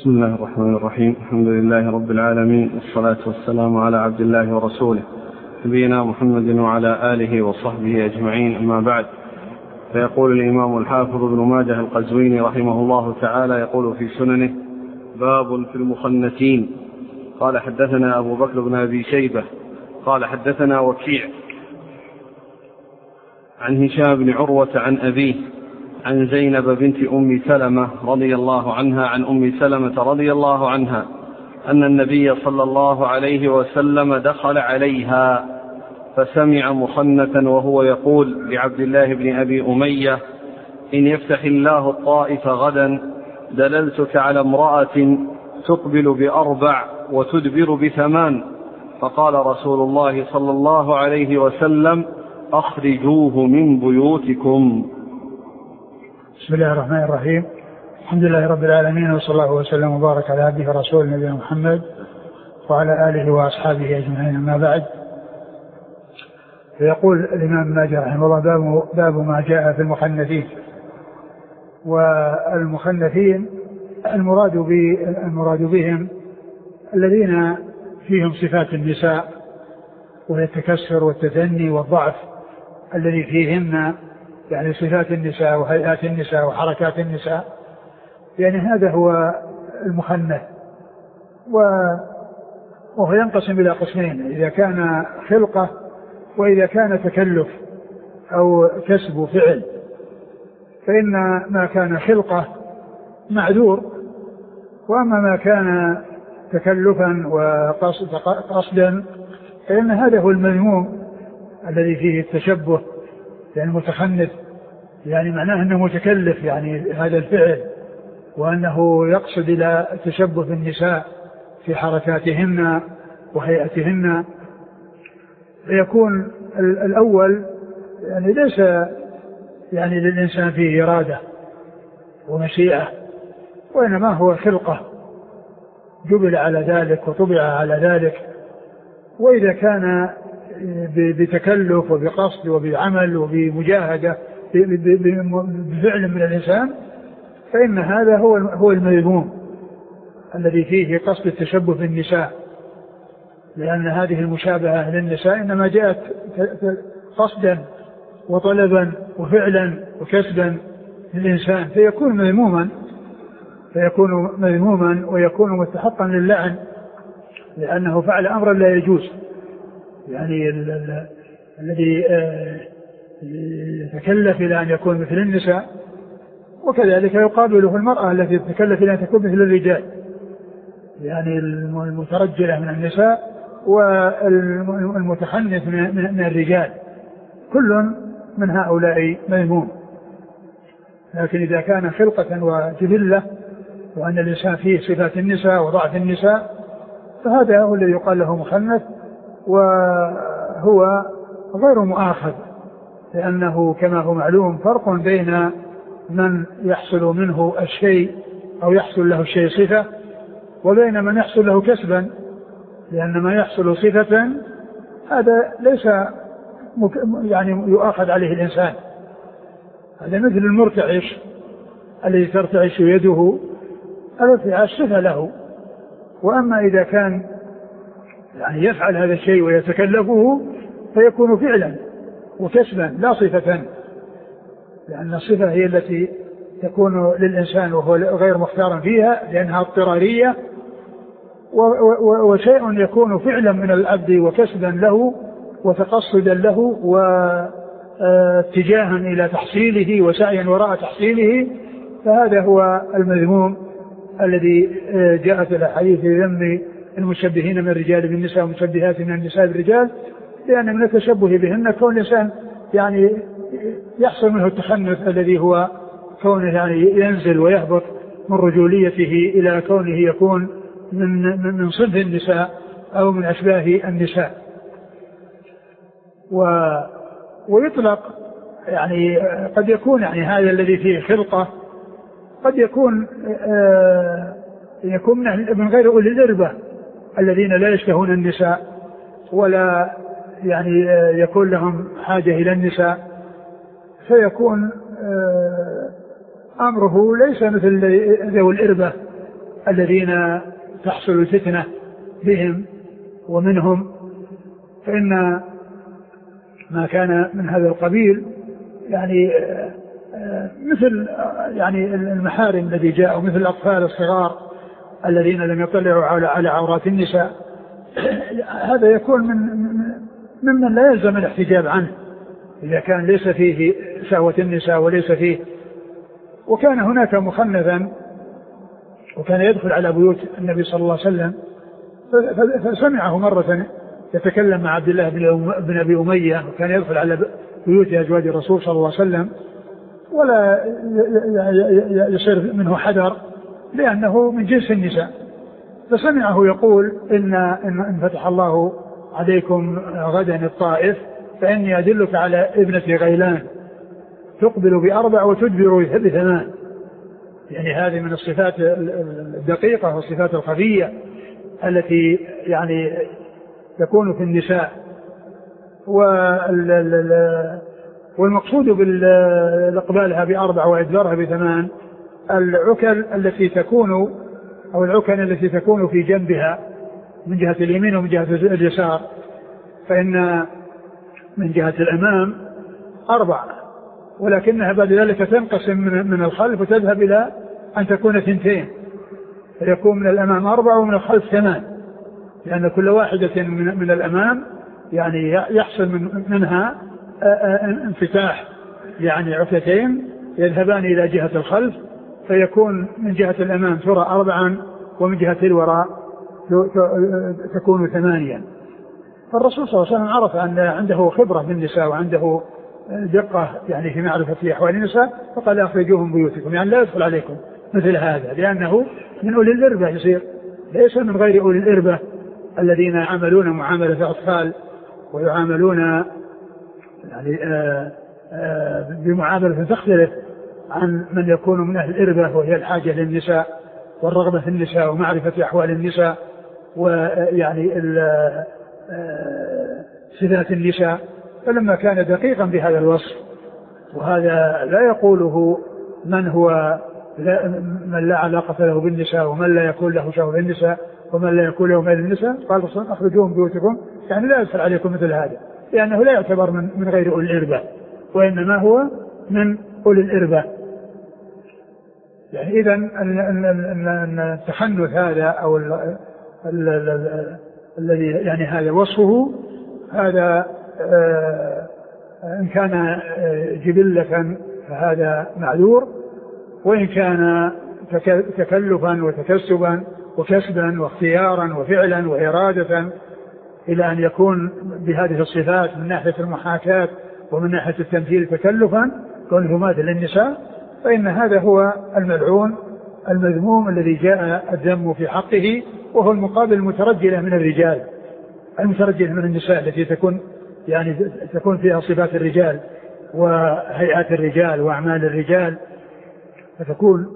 بسم الله الرحمن الرحيم. الحمد لله رب العالمين، والصلاة والسلام على عبد الله ورسوله نبينا محمد وعلى آله وصحبه أجمعين، أما بعد. فيقول الإمام الحافظ ابن ماجه القزويني رحمه الله تعالى يقول في سننه: باب في المخنثين. قال: حدثنا أبو بكر بن أبي شيبة قال: حدثنا وكيع عن هشام بن عروة عن أبيه عن زينب بنت أم سلمة رضي الله عنها عن أم سلمة رضي الله عنها أن النبي صلى الله عليه وسلم دخل عليها فسمع مخنثا وهو يقول لعبد الله بن أبي أمية: إن يفتح الله الطائف غدا دللتك على امرأة تقبل ب4 وتدبر ب8. فقال رسول الله صلى الله عليه وسلم: أخرجوه من بيوتكم. بسم الله الرحمن الرحيم. الحمد لله رب العالمين، وصلى الله وسلم وبارك على عبده ورسوله نبينا محمد وعلى آله وأصحابه أجمعين، أما بعد. فيقول الإمام ماجه رحمه الله: باب ما جاء في المخنثين. والمخنثين المراد بهم الذين فيهم صفات النساء، وهي التكسر والتثني والضعف الذي فيهن، يعني صفات النساء وهيئات النساء وحركات النساء، يعني هذا هو المخنث. وهو ينقسم إلى قسمين: إذا كان خلقة، وإذا كان تكلف أو كسب وفعل. فإن ما كان خلقة معذور، وأما ما كان تكلفا وقصدا فإن هذا هو المذموم الذي فيه التشبه، يعني متخنث، يعني معناه أنه متكلف يعني هذا الفعل، وأنه يقصد إلى التشبه بالنساء في حركاتهن وهيئتهن. فيكون الأول يعني ليس يعني للإنسان فيه إرادة ومشيئة، وإنما هو خلقة جبل على ذلك وطبع على ذلك. وإذا كان بتكلف وبقصد وبعمل وبمجاهدة بفعل من الإنسان، فإن هذا هو المذموم الذي فيه قصد التشبه بالنساء، لأن هذه المشابهة للنساء إنما جاءت قصدا وطلبا وفعلا وكسبا للإنسان، فيكون مذموما ويكون مستحقا للعن، لأنه فعل أمرا لا يجوز. يعني الذي يتكلف إلى أن يكون مثل النساء، وكذلك يقابله المرأة التي تتكلف إلى أن تكون مثل الرجال، يعني المترجلة من النساء والمتخنث من الرجال، كل من هؤلاء مذموم. لكن إذا كان خلقة وجبلة، وأن الإنسان فيه صفات النساء وضعف النساء، فهذا هو الذي يقال له مخنث، وهو غير مؤاخذ، لأنه كما هو معلوم فرق بين من يحصل منه الشيء أو يحصل له الشيء صفة، وبين من يحصل له كسبا، لأن ما يحصل صفة هذا ليس يعني يؤاخذ عليه الإنسان. هذا مثل المرتعش الذي ترتعش يده، الارتعاش صفة له. وأما إذا كان يعني يفعل هذا الشيء ويتكلفه فيكون فعلا وكسبا لا صفة، لأن الصفة هي التي تكون للإنسان وهو غير مختار فيها لأنها اضطرارية، وشيء يكون فعلا من العبد وكسبا له وتقصدا له واتجاها إلى تحصيله وسعيا وراء تحصيله، فهذا هو المذموم الذي جاءت الأحاديث في ذم المشبهين من الرجال بالنساء ومشبهات من النساء بالرجال، لأن من التشبه بهن كون الإنسان يعني يحصل منه التخنث الذي هو كونه يعني ينزل ويهبط من رجوليته إلى كونه يكون من صنف النساء أو من أشباه النساء. ويطلق يعني قد يكون يعني هذا الذي فيه خلقة قد يكون من غير أولي الإربة الذين لا يشتهون النساء ولا يعني يكون لهم حاجة إلى النساء، فيكون أمره ليس مثل ذوي الإربة الذين تحصل الفتنة بهم ومنهم، فإن ما كان من هذا القبيل يعني مثل يعني المحارم الذي جاء، ومثل الأطفال الصغار الذين لم يطلعوا على عورات النساء، هذا يكون ممن لا يلزم الاحتجاب عنه إذا كان ليس فيه شهوة النساء وليس فيه. وكان هناك مخنثا وكان يدخل على بيوت النبي صلى الله عليه وسلم، فسمعه مرة يتكلم مع عبد الله بن أبي أمية، وكان يدخل على بيوت أزواج الرسول صلى الله عليه وسلم ولا يصير منه حذر لأنه من جنس النساء. فسمعه يقول إن فتح الله عليكم غدا الطائف فإني أدلك على ابنة غيلان تقبل ب4 وتدبر ب8. يعني هذه من الصفات الدقيقة والصفات الخفية التي يعني تكون في النساء. والمقصود بالإقبالها ب4 وإدبارها ب8 العكل التي تكون أو العكن التي تكون في جنبها من جهة اليمين ومن جهة اليسار، فإن من جهة الأمام 4 ولكنها بعد ذلك تنقسم من الخلف وتذهب إلى أن تكون 2، فيكون من الأمام 4 ومن الخلف 8، لأن كل واحدة من الأمام يعني يحصل منها انفتاح يعني عكتين يذهبان إلى جهة الخلف، فيكون من جهة الأمام ترى 4 ومن جهة الوراء تكون 8. فالرسول صلى الله عليه وسلم عرف أن عنده خبرة بالنساء وعنده دقة يعني في معرفة أحوال النساء، فقال أخرجوهم بيوتكم، يعني لا يدخل عليكم مثل هذا، لأنه من أولي الإربة يصير، ليس من غير أولي الإربة الذين يعاملون معاملة أطفال ويعاملون يعني بمعاملة تختلف عن من يكون من أهل الإربة، وهي الحاجة للنساء والرغبة في النساء ومعرفة أحوال النساء ويعني صفات النساء. فلما كان دقيقا بهذا الوصف، وهذا لا يقوله من لا علاقة له بالنساء ومن لا يكون له شهوة بالنساء ومن لا يكون له ميل للنساء، قال أخرجوهم بيوتكم، يعني لا يدخل عليكم مثل هذا، لأنه لا يعتبر من غير أولي الإربة، وإنما هو من أولي الإربة. يعني إذن التحنث هذا أو الذي يعني هذا وصفه، هذا إن كان جبلة فهذا معذور، وإن كان تكلفا وتكسبا وكسبا واختيارا وفعلا وإرادة إلى أن يكون بهذه الصفات من ناحية المحاكاة ومن ناحية التمثيل تكلفا كونه ماثل للنساء، فإن هذا هو الملعون المذموم الذي جاء الذم في حقه، وهو المقابل المترجلة من الرجال، المترجلة من النساء التي تكون فيها صفات الرجال وهيئات الرجال وأعمال الرجال، فتكون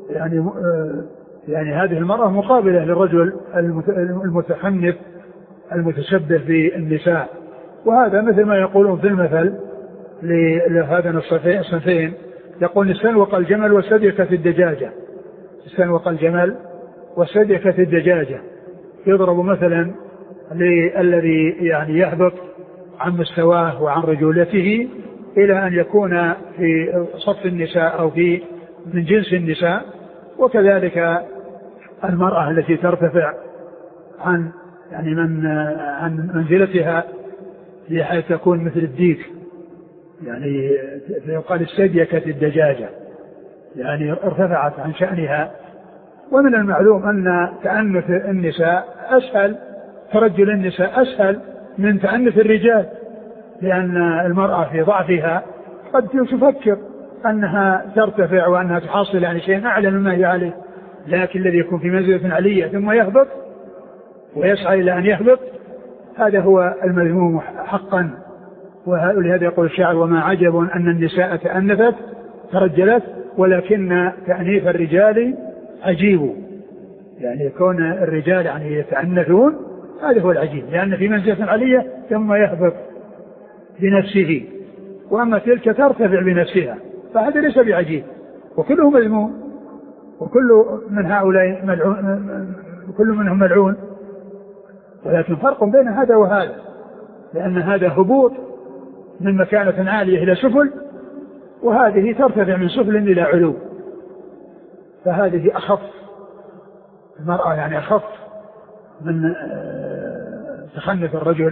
يعني هذه المرأة مقابلة للرجل المتحنث المتشبه بالنساء. وهذا مثل ما يقولون في المثل لهذا الصنفين، يقول استنوق الجمل والسديكة في الدجاجة، استنوق الجمل والسديكة في الدجاجة، يضرب مثلا للذي يعني يهبط عن مستواه وعن رجولته إلى أن يكون في صف النساء أو في من جنس النساء. وكذلك المرأة التي ترتفع عن يعني عن منزلتها بحيث تكون مثل الديك، يعني يقال السديكة الدجاجة، يعني ارتفعت عن شأنها. ومن المعلوم أن تأنث النساء أسهل، ترجل النساء أسهل من تأنث الرجال، لأن المرأة في ضعفها قد تفكر أنها ترتفع وأنها تحصل يعني شيء أعلى مما هي عليه، لكن الذي يكون في منزلة عالية ثم يهبط ويسعى إلى أن يهبط، هذا هو المذموم حقا. ولهذا يقول الشاعر: وما عجب أن النساء تأنثت ترجلت ولكن تأنيث الرجال عجيب. يعني يكون الرجال يعني يتأنثون، هذا هو العجيب، لأن في منزلة عالية ثم يهبط بنفسه، وأما تلك ترتفع بنفسها، فهذا ليس بعجيب، وكله مذموم. وكل من هؤلاء ملعون، كل منهم ملعون، ولكن فرق بين هذا وهذا، لأن هذا هبوط من مكانة عالية إلى سفل، وهذه ترتفع من سفل إلى علو، فهذه أخف، المرأة يعني أخف من تخنث الرجل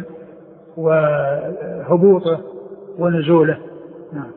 وهبوطه ونزوله. نعم.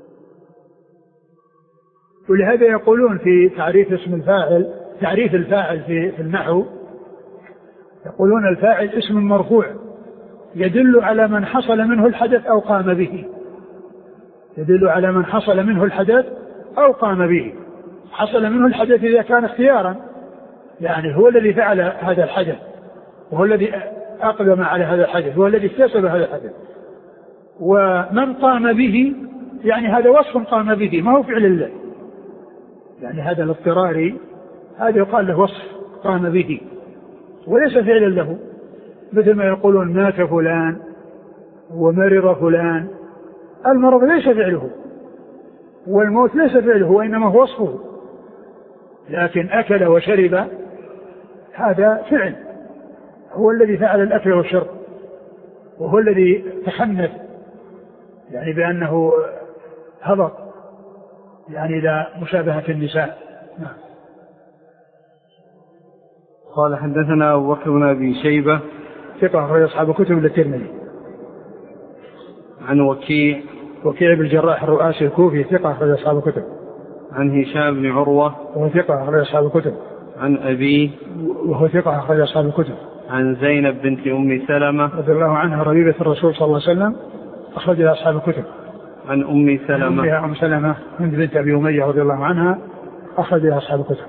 ولهذا يقولون في تعريف اسم الفاعل، تعريف الفاعل في النحو، يقولون الفاعل اسم مرفوع يدل على من حصل منه الحدث أو قام به، يدل على من حصل منه الحدث أو قام به. حصل منه الحدث إذا كان اختيارا، يعني هو الذي فعل هذا الحدث، وهو الذي أقدم على هذا الحدث، هو الذي اكتسب هذا الحدث. ومن قام به يعني هذا وصف قام به، ما هو فعل الله، يعني هذا الاضطراري هذا يقال له وصف قام به وليس فعلا له، مثل ما يقولون مات فلان ومرض فلان، المرض ليس فعله والموت ليس فعله وإنما هو وصفه، لكن أكل وشرب هذا فعل، هو الذي فعل الأكل والشرب، وهو الذي تخنث يعني بأنه هبط يعني إلى مشابهة النساء. نعم. قال حدثنا أبو بكر بن أبي شيبة ثقة أخرج أصحاب كتب الترمذي. عن وكيع بن الجراح الرؤاسي الكوفي ثقة أخرج أصحاب كتب. عن هشام بن عروة وهو ثقة أخرج أصحاب كتب. عن أبيه وهو ثقة أخرج أصحاب الكتب. عن زينب بنت أم سلمة رضي الله عنها ربيبة الرسول صلى الله عليه وسلم أخرج أصحاب الكتب. عن أم سلمة أم سلمة من بنت أبي أمية رضي الله عنها أخرج أصحاب الكتب.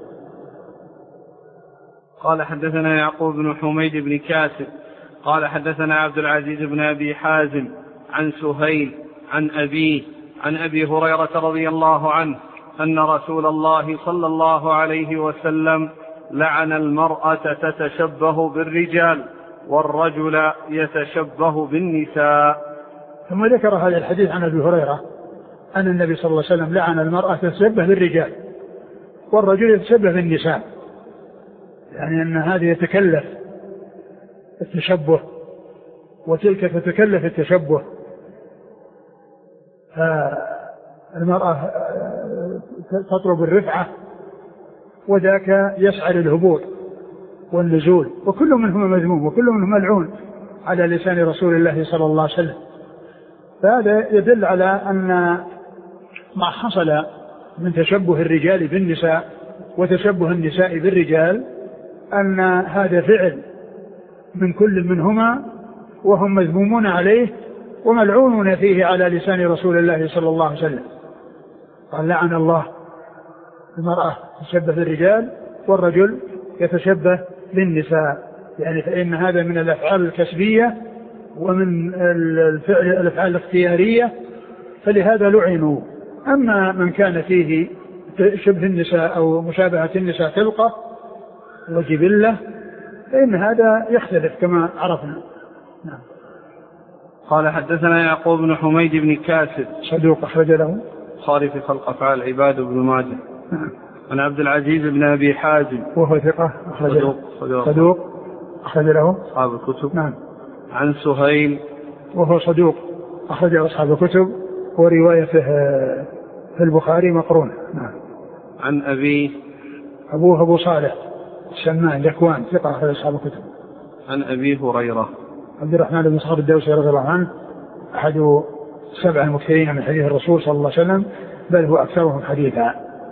قال حدثنا يعقوب بن حميد بن كاسب قال حدثنا عبد العزيز بن أبي حازم عن سهيل عن أبيه عن أبي هريرة رضي الله عنه أن رسول الله صلى الله عليه وسلم لعن المرأة تتشبه بالرجال والرجل يتشبه بالنساء. ثم ذكر هذا الحديث عن أبي هريرة أن النبي صلى الله عليه وسلم لعن المرأة تتشبه بالرجال والرجل يتشبه بالنساء، يعني أن هذه يتكلف التشبه وتلك تتكلف التشبه، فالمرأة تطلب الرفعة وذاك يسعى للهبوط والنزول، وكل منهم مذموم وكل منهم ملعون على لسان رسول الله صلى الله عليه وسلم. فهذا يدل على أن ما حصل من تشبه الرجال بالنساء وتشبه النساء بالرجال أن هذا فعل من كل منهما وهم مذمومون عليه وملعونون فيه على لسان رسول الله صلى الله عليه وسلم. قال لعن الله المرأة تتشبه بالرجال والرجل يتشبه بالنساء، يعني فإن هذا من الأفعال الكسبية ومن الأفعال الاختيارية، فلهذا لعنوا. أما من كان فيه شبه النساء أو مشابهة النساء خلقة وجبلة فإن هذا يختلف كما عرفنا. نعم. قال حدثنا يعقوب بن حميد بن كاسب صدوق أخرج له البخاري في خلق أفعال العباد وابن ماجه. نعم. عن عبد العزيز بن أبي حازم وهو ثقة صدوق أخرج له أصحاب الكتب. نعم. عن سهيل وهو صدوق أخرج أصحاب الكتب وروايته في البخاري مقرونة. نعم. عن أبيه أبوه أبو صالح سمان ذكوان ثقة أخرج أصحاب الكتب. عن أبي هريرة عبد الرحمن بن صخر الدوسي رضي الله عنه أحد 7 المكثرين من حديث الرسول صلى الله عليه وسلم، بل هو أكثرهم حديثا.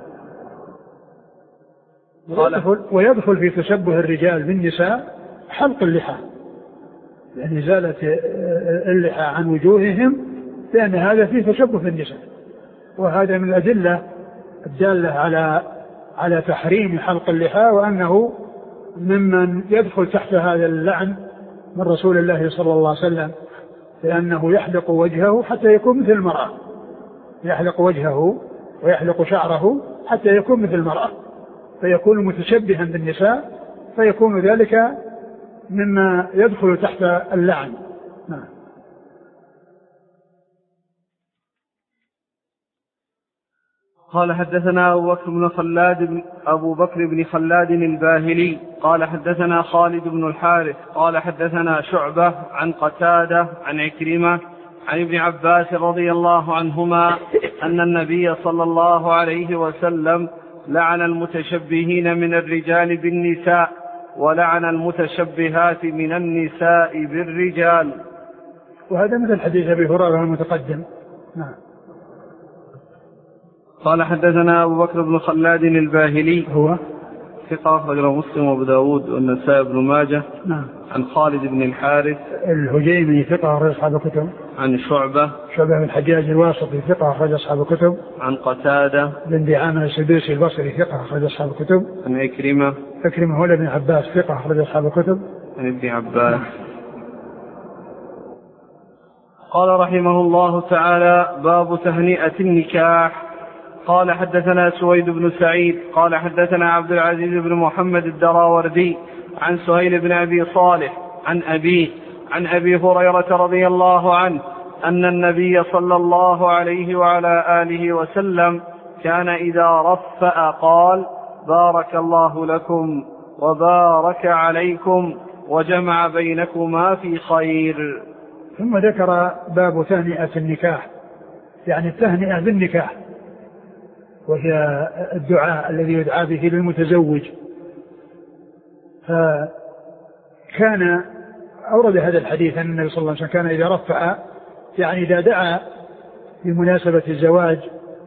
ويدخل في تشبه الرجال بالنساء حلق اللحى، يعني إزالة اللحى عن وجوههم، لأن هذا فيه تشبه بالنساء، وهذا من الأدلة الدالة على تحريم حلق اللحى، وأنه ممن يدخل تحت هذا اللعن من رسول الله صلى الله عليه وسلم، لأنه يحلق وجهه حتى يكون مثل المرأة، يحلق وجهه ويحلق شعره حتى يكون مثل المرأة، فيكون متشبها بالنساء، فيكون ذلك مما يدخل تحت اللعن. قال حدثنا أبو بكر بن خلاد الباهلي قال حدثنا خالد بن الحارث قال حدثنا شعبة عن قتادة عن عكرمة عن ابن عباس رضي الله عنهما أن النبي صلى الله عليه وسلم لعن المتشبهين من الرجال بالنساء ولعن المتشبهات من النساء بالرجال. وهذا مثل حديث أبي هريرة المتقدم. نعم. قال حدثنا أبو بكر بن خلاد الباهلي هو ثقة أخرجه مسلم وأبو داود والنسائي بن ماجه. نعم. عن خالد بن الحارث الهجيمي ثقة أخرج أصحاب الكتب. عن شعبة بن الحجاج الواسطي ثقة أخرج أصحاب الكتب. عن قتادة بن دعامة السدوسي البصري ثقة أخرج أصحاب الكتب. عن عكرمة هو ابن عباس ثقة أخرج أصحاب الكتب. عن ابن عباس. قال رحمه الله تعالى: باب تهنئة النكاح. قال حدثنا سويد بن سعيد قال حدثنا عبد العزيز بن محمد الدراوردي عن سهيل بن أبي صالح عن أبيه عن أبي هريرة رضي الله عنه أن النبي صلى الله عليه وعلى آله وسلم كان إذا رفأ قال: بارك الله لكم وبارك عليكم وجمع بينكما في خير. ثم ذكر باب تهنئة النكاح، يعني التهنئة بالنكاح، وهي الدعاء الذي يدعى به للمتزوج. فكان أورد هذا الحديث أن النبي صلى الله عليه وسلم كان إذا رفع، يعني إذا دعا بمناسبة الزواج،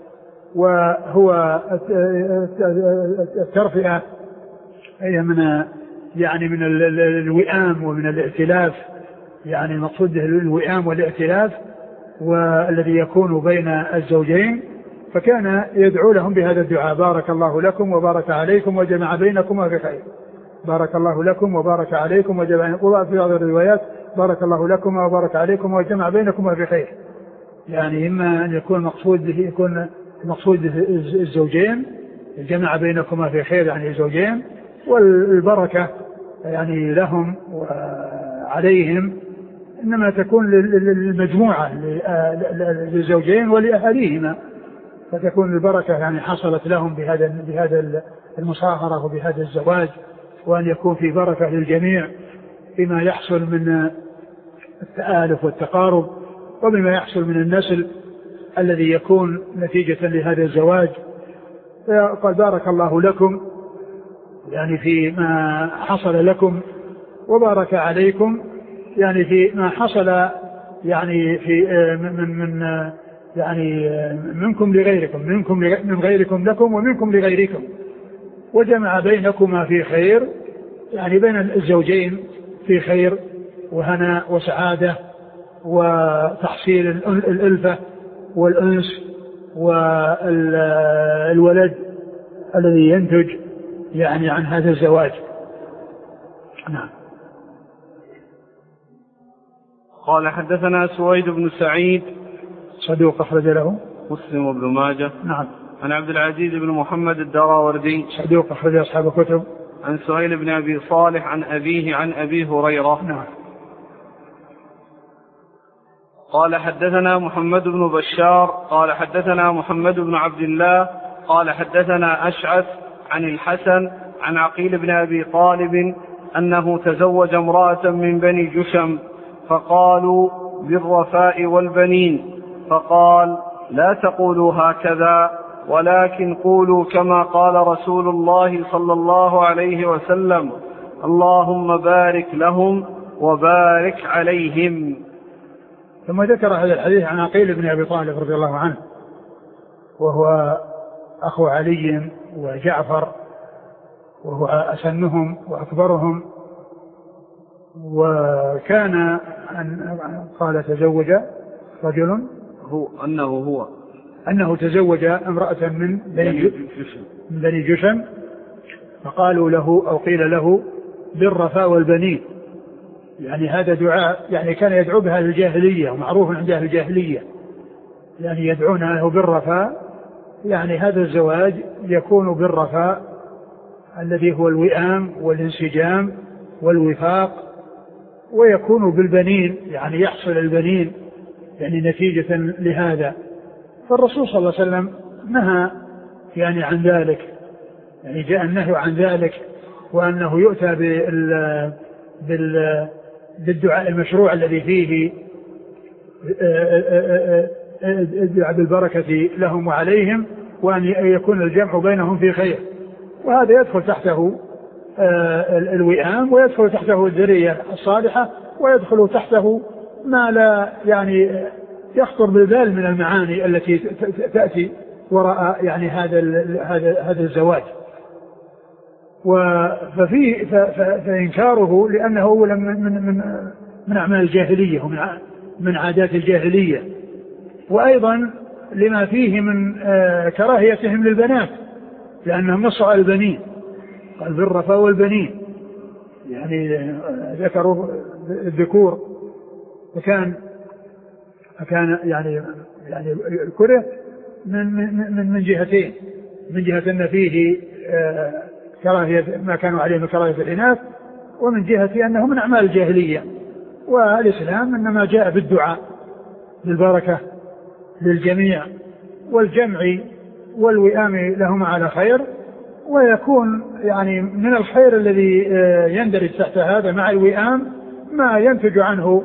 وهو الترفئة هي من الوئام ومن الائتلاف، يعني المقصود الوئام والائتلاف والذي يكون بين الزوجين. فكان يدعو لهم بهذا الدعاء: بارك الله لكم وبارك عليكم وجمع بينكما في خير. بارك الله لكم وبارك عليكم وجمع، في بعض الروايات بارك الله لكم وبارك عليكم وجمع بينكما في خير. يعني إما أن يكون مقصود الزوجين، جمع بينكما في خير يعني الزوجين، والبركة يعني لهم وعليهم إنما تكون للمجموعة للزوجين ولأهاليهما، فتكون البركة يعني حصلت لهم بهذا المصاهرة وبهذا الزواج، وأن يكون في بركة للجميع بما يحصل من التآلف والتقارب، وبما يحصل من النسل الذي يكون نتيجة لهذا الزواج. قال: بارك الله لكم يعني في ما حصل لكم، وبارك عليكم يعني في ما حصل يعني في منكم لغيركم، من غيركم لكم ومنكم لغيركم، وجمع بينكما في خير، يعني بين الزوجين في خير وهناء وسعادة وتحصيل الألفة والأنس والولد الذي ينتج يعني عن هذا الزواج. نعم. قال حدثنا سويد بن سعيد صدوق أخرج له مسلم وابن ماجه. نعم. عن عبد العزيز بن محمد الدراوردي صدوق أخرج أصحاب الكتب. عن سهيل بن أبي صالح عن أبيه عن أبي هريرة. نعم. قال حدثنا محمد بن بشار قال حدثنا محمد بن عبد الله قال حدثنا أشعث عن الحسن عن عقيل بن أبي طالب أنه تزوج امرأة من بني جشم فقالوا: بالرفاء والبنين. فقال: لا تقولوا هكذا، ولكن قولوا كما قال رسول الله صلى الله عليه وسلم: اللهم بارك لهم وبارك عليهم. ثم ذكر هذا الحديث عن عقيل بن أبي طالب رضي الله عنه، وهو أخو علي وجعفر، وهو أسنهم وأكبرهم. وكان قال تزوج رجل أنه تزوج امرأة من بني جشم، فقالوا له أو قيل له: بالرفاء والبنين. يعني هذا دعاء يعني كان يدعو بها الجاهلية، ومعروف عند أهل الجاهلية، يعني يدعون له بالرفاء، يعني هذا الزواج يكون بالرفاء الذي هو الوئام والانسجام والوفاق، ويكون بالبنين يعني يحصل البنين يعني نتيجة لهذا. فالرسول صلى الله عليه وسلم نهى يعني عن ذلك، يعني جاء النهي عن ذلك، وأنه يؤتى بالدعاء المشروع الذي فيه الدعاء بالبركة لهم وعليهم، وأن يكون الجمع بينهم في خير. وهذا يدخل تحته الوئام، ويدخل تحته الذرية الصالحة، ويدخل تحته ما لا يعني يخطر بالبال من المعاني التي تأتي وراء يعني هذا الزواج. فإنكاره لأنه أولا من أعمال الجاهلية ومن عادات الجاهلية، وأيضا لما فيه من كراهيتهم للبنات، لأنهم نصوا على البنين، قال بالرفا والبنين، يعني ذكروا الذكور، فكان يعني كره من جهتين، من جهة أن فيه كراهية ما كانوا عليه من كراهية الإناث، ومن جهة أنه من أعمال الجاهلية. والإسلام إنما جاء بالدعاء بالبركة للجميع والجمع والوئام لهم على خير، ويكون يعني من الخير الذي يندرج تحت هذا مع الوئام ما ينتج عنه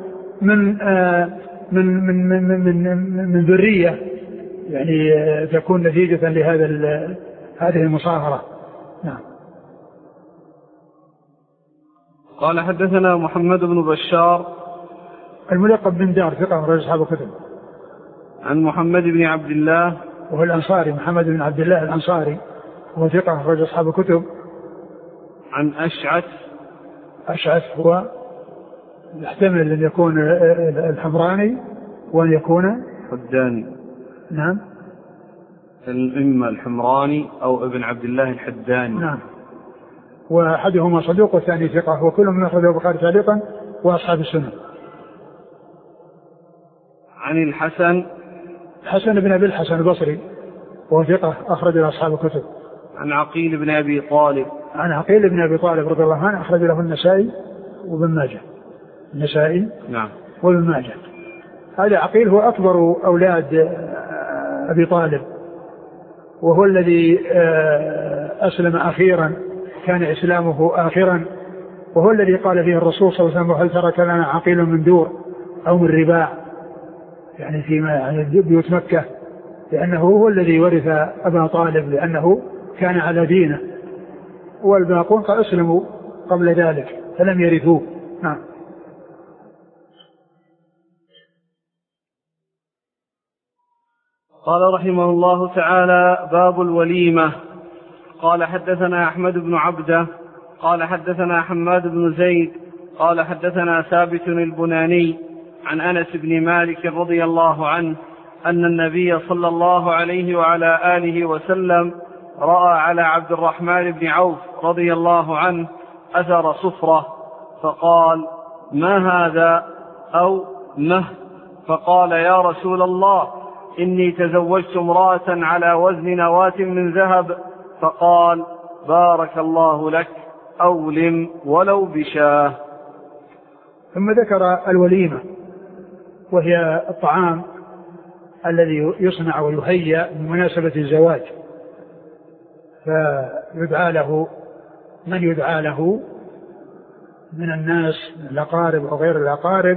من ذرية يعني تكون نتيجة هذه المصاهرة. نعم. قال حدثنا محمد بن بشار الملقب بن دار، ثقة رجل أصحاب الكتب. عن محمد بن عبد الله وهو الأنصاري، محمد بن عبد الله الأنصاري، وهو ثقة رجل أصحاب الكتب. عن أشعث هو يحتمل أن يكون الحمراني وأن يكون حداني. نعم، إما الحمراني أو ابن عبد الله الحداني. نعم. وأحدهما صدوق والثاني ثقة، وكل من أخرجه البخاري تعليقا وأصحاب السنة. عن الحسن بن أبي الحسن البصري، وهو ثقة أخرج له أصحاب الكتب. عن عقيل بن أبي طالب رضي الله عنه، أخرج له النسائي وابن ماجه. النسائي نعم وابن ماجه. هذا عقيل هو أكبر أولاد أبي طالب، وهو الذي أسلم أخيرا، كان إسلامه آخرا، وهو الذي قال فيه الرسول صلى الله عليه وسلم: هل ترك لنا عقيل من دور أو من رباع، يعني في بيوت مكة، لأنه هو الذي ورث أبا طالب، لأنه كان على دينه، والباقون قد أسلموا قبل ذلك فلم يرثوه. نعم. قال رحمه الله تعالى: باب الوليمة. قال حدثنا أحمد بن عبده قال حدثنا حماد بن زيد قال حدثنا ثابت البناني عن أنس بن مالك رضي الله عنه أن النبي صلى الله عليه وعلى آله وسلم رأى على عبد الرحمن بن عوف رضي الله عنه أثر صفرة، فقال: ما هذا؟ أو مه؟ فقال: يا رسول الله، إني تزوجت امرأة على وزن نواة من ذهب. فقال: بارك الله لك، أولم ولو بشاه. ثم ذكر الوليمة، وهي الطعام الذي يصنع ويهيأ بمناسبة الزواج، فيدعى له من يدعى له من الناس، الأقارب أو غير الأقارب،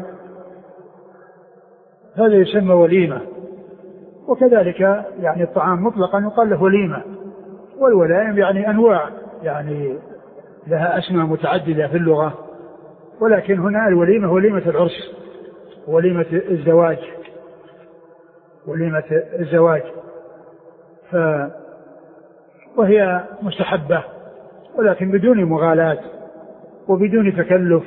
هذا يسمى وليمة. وكذلك يعني الطعام مطلقا يقال له وليمة، والولائم يعني أنواع، يعني لها أسماء متعددة في اللغة، ولكن هنا الوليمة وليمة العرس، وليمة الزواج، وهي مستحبة، ولكن بدون مغالاة وبدون تكلف،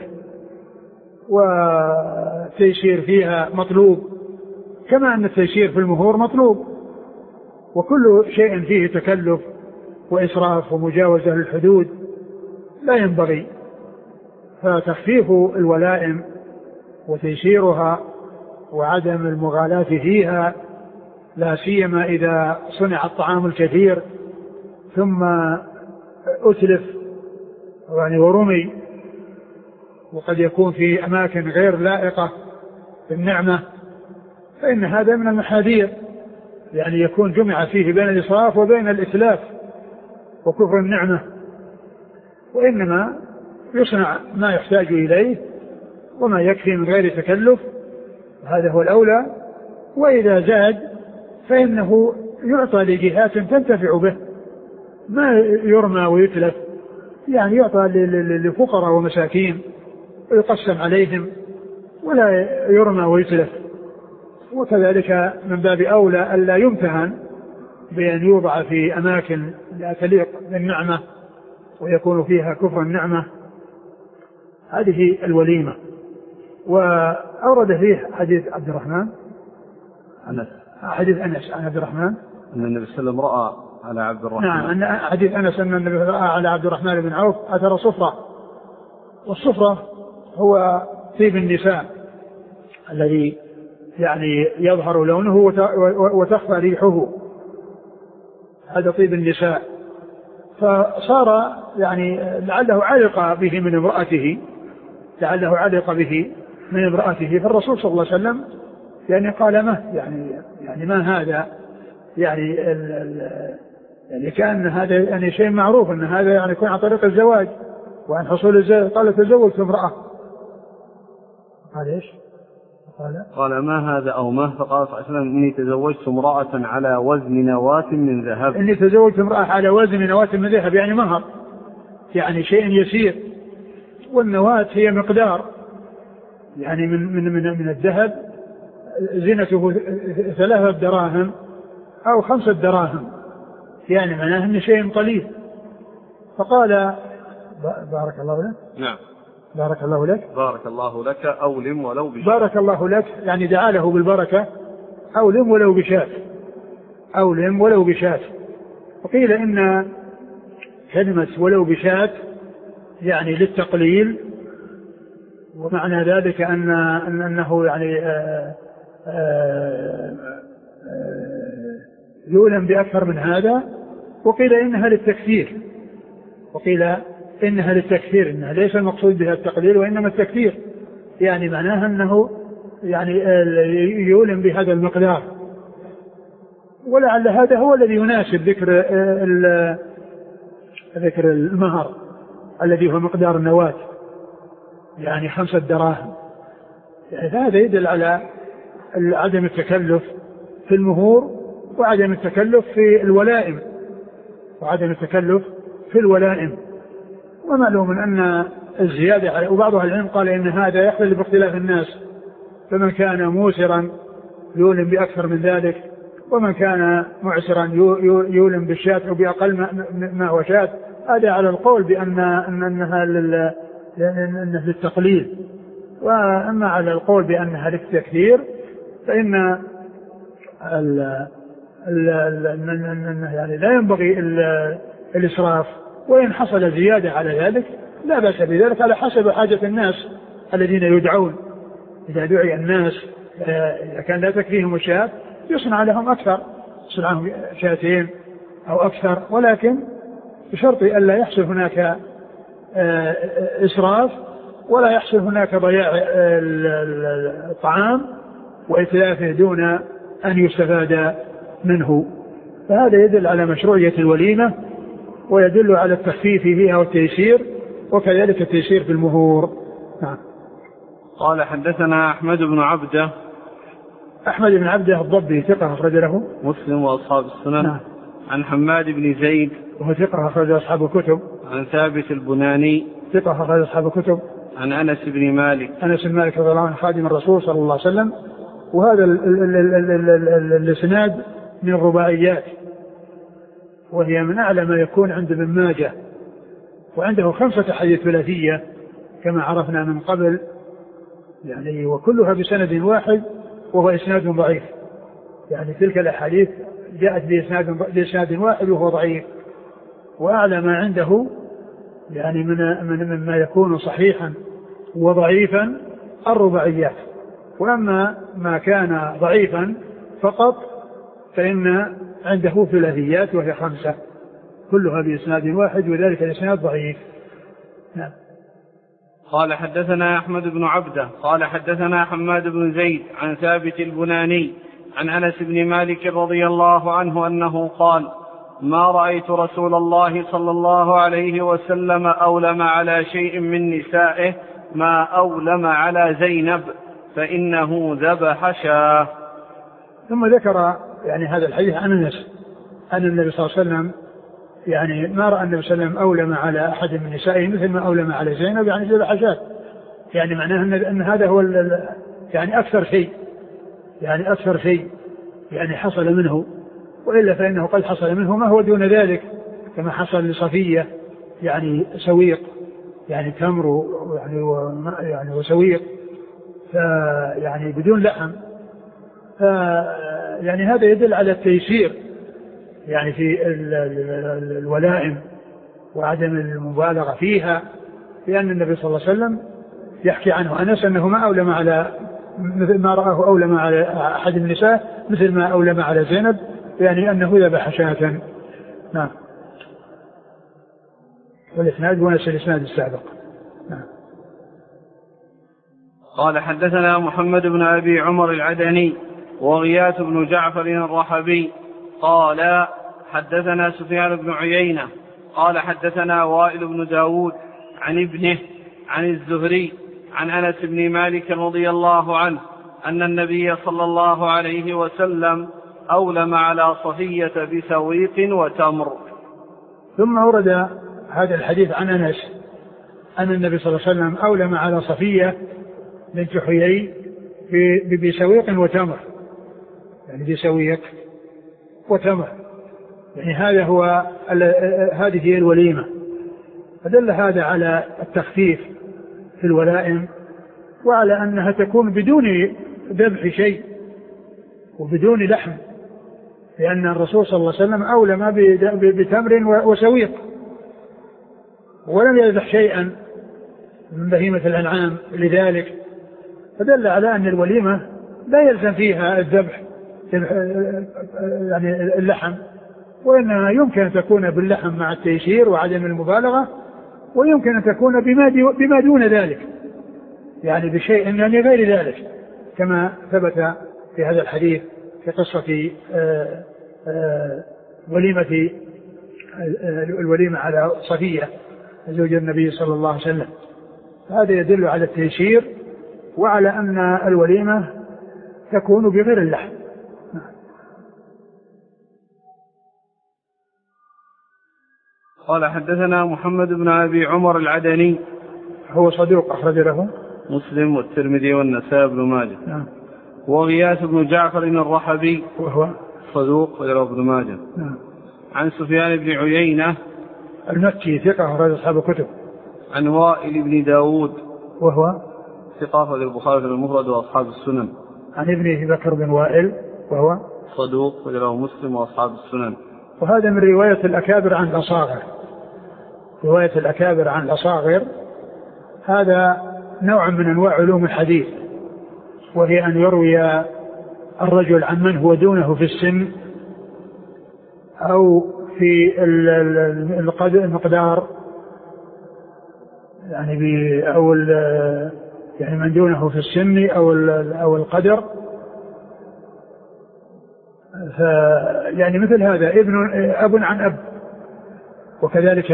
وتيسير فيها مطلوب، كما أن التيسير في المهور مطلوب، وكل شيء فيه تكلف وإسراف ومجاوزة للحدود لا ينبغي. فتخفيف الولائم وتيسيرها وعدم المغالاة فيها، لا سيما إذا صنع الطعام الكثير ثم أتلف يعني ورمي، وقد يكون في أماكن غير لائقة بالنعمة، فإن هذا من المحاذير يعني يكون جمع فيه بين الإسراف وبين الإتلاف وكفر النعمة، وإنما يصنع ما يحتاج إليه وما يكفي من غير تكلف، هذا هو الأولى. وإذا زاد فإنه يعطى لجهات تنتفع به، ما يرمى ويتلف، يعني يعطى لفقراء ومساكين ويقسم عليهم ولا يرمى ويتلف. وكذلك من باب أولى ألا يمتهن بأن يوضع في أماكن لا تليق بالنعمة ويكون فيها كفر النعمة. هذه الوليمة. وأورد فيه حديث عبد الرحمن حديث أنس عن عبد الرحمن أن النبي صلى الله عليه وسلم رأى على عبد الرحمن. نعم، حديث أنس أن النبي رأى على عبد الرحمن بن عوف أثر صفرة، والصفرة هو طيب النساء الذي يعني يظهر لونه وتخفى ريحه، هذا طيب النساء. فصار يعني لعله علق به من امرأته، فالرسول صلى الله عليه وسلم يعني قال ما يعني ما هذا، يعني كأن هذا يعني شيء معروف أن هذا يعني يكون عن طريق الزواج وعن حصول الزواج. قال تزوجت امرأة، قال ايش؟ قال ما هذا أو ما؟ فقال صلى الله عليه وسلم إني تزوجت امرأة على وزن نواة من ذهب. إني تزوجت امرأة على وزن نواة من ذهب، يعني مهر، يعني شيء يسير. والنواة هي مقدار يعني من الذهب زينته 3 دراهم أو 5 دراهم، يعني معناه أنه شيء قليل. فقال بارك الله لك. نعم بارك الله لك. بارك الله لك أولم ولو بشاة. بارك الله لك يعني دعا له بالبركة، أولم ولو بشاة، أولم ولو بشاة. وقيل إن كلمة ولو بشاة يعني للتقليل، ومعنى ذلك أنه يعني يؤلم بأكثر من هذا. وقيل إنها للتكثير، إنها ليس المقصود بها التقليل وإنما التكثير، يعني معناها أنه يعني يؤلم بهذا المقدار. ولعل هذا هو الذي يناسب ذكر المهر الذي هو مقدار النواة، يعني 5 دراهم. يعني هذا يدل على عدم التكلف في المهور وعدم التكلف في الولائم. ومعلوم أن الزيادة، وبعض أهل العلم قال إن هذا يختلف باختلاف الناس، فمن كان موسرا يولم بأكثر من ذلك، ومن كان معسرا يولم بالشاة أو بأقل ما هو شاة. هذا على القول بأنها للتقليل. وأما على القول بأنها للتكثير فإن يعني لا ينبغي الإسراف، وإن حصل زيادة على ذلك لا بأس بذلك على حسب حاجة الناس الذين يدعون. إذا دعي الناس إذا كان لا تكفيهم الشاة يصنع لهم أكثر، يصنع لهم 2 أو أكثر، ولكن بشرط ألا يحصل هناك إسراف ولا يحصل هناك ضياع الطعام وإتلافه دون أن يستفاد منه. فهذا يدل على مشروعية الوليمة، ويدل على التخفيف فيها والتيسير، وكذلك التيسير في المهور. نعم. قال حدثنا أحمد بن عبده. أحمد بن عبده الضبي ثقة أخرج له مسلم وأصحاب السنن. نعم. عن حماد بن زيد وهو ثقة أخرج أصحاب الكتب. عن ثابت البناني ثقة أخرج أصحاب الكتب. عن أنس بن مالك رضي الله عنه خادم الرسول صلى الله عليه وسلم. وهذا الإسناد من الرباعيات، وهي من أعلى ما يكون عند ابن ماجه، وعنده 5 أحاديث ثلاثية كما عرفنا من قبل، يعني وكلها بسند واحد وهو إسناد ضعيف. يعني تلك الأحاديث جاءت بإسناد واحد وهو ضعيف. وأعلى ما عنده يعني من ما يكون صحيحا وضعيفا الرباعيات. وأما ما كان ضعيفا فقط فإن عنده ثلاثيات وهي 5 كلها بإسناد واحد، وذلك الإسناد ضعيف. نعم. قال حدثنا أحمد بن عبده قال حدثنا حماد بن زيد عن ثابت البناني عن أنس بن مالك رضي الله عنه أنه قال: ما رأيت رسول الله صلى الله عليه وسلم أولم على شيء من نسائه ما أولم على زينب فإنه ذبح شاه. ثم ذكر يعني هذا الحديث عن أنس أن النبي صلى الله عليه وسلم يعني ما رأى النبي صلى الله عليه وسلم أولم على أحد من نسائه مثل ما أولم على زينب، يعني ذبح شاه، يعني معناه أن هذا هو يعني أكثر شيء يعني حصل منه، وإلا فإنه قد حصل منه ما هو دون ذلك، كما حصل لصفية يعني سويق، يعني تمر يعني وسويق يعني بدون لحم، يعني هذا يدل على التيسير يعني في الولائم وعدم المبالغة فيها، لأن النبي صلى الله عليه وسلم يحكي عنه أنس أنه ما أولم على مثل ما رآه أولم على أحد من النساء مثل ما أولم على زينب، يعني أنه ذبح شاة. نعم. والإسناد ونفس الإسناد السابق. نعم. قال: حدثنا محمد بن أبي عمر العدني وغياث بن جعفر الرحبي قال: حدثنا سفيان بن عيينة قال: حدثنا وائل بن داود عن ابنه عن الزهري عن أنس بن مالك رضي الله عنه أن النبي صلى الله عليه وسلم أولم على صفية بسويق وتمر. ثم ورد هذا الحديث عن أنس أن النبي صلى الله عليه وسلم أولم على صفية بنت حيي بسويق وتمر، يعني بسويق وتمر، يعني هذه هي الوليمة. فدل هذا على التخفيف في الولائم وعلى أنها تكون بدون ذبح شيء وبدون لحم، لأن الرسول صلى الله عليه وسلم أولم بتمر وسويق ولم يذبح شيئا من بهيمة الأنعام لذلك، فدل على أن الوليمة لا يلزم فيها الذبح يعني اللحم، وإنما يمكن أن تكون باللحم مع التيسير وعدم المبالغة، ويمكن أن تكون بما دون ذلك، يعني بشيء يعني غير ذلك، كما ثبت في هذا الحديث في قصة الوليمة على صفية زوج النبي صلى الله عليه وسلم. هذا يدل على التيسير وعلى أن الوليمة تكون بغير اللحم. قال: حدثنا محمد بن أبي عمر العدني هو صدوق أخرج له مسلم والترمذي والنسائي بن ماجه. وغياث بن جعفر الرحبي وهو صدوق وله ابن ماجه. عن سفيان بن عيينة المكي ثقة أخرج أصحاب الكتب. عن وائل بن داود وهو ثقة أخرج البخاري في المفرد وأصحاب السنن. عن ابنه بكر بن وائل وهو صدوق وله مسلم وأصحاب السنن. وهذا من رواية الأكابر عن الأصاغر. رواية الأكابر عن الأصاغر هذا نوع من أنواع علوم الحديث، وهي أن يروي الرجل عن من هو دونه في السن أو في المقدار، يعني يعني من دونه في السن أو القدر. يعني مثل هذا أب عن أب، وكذلك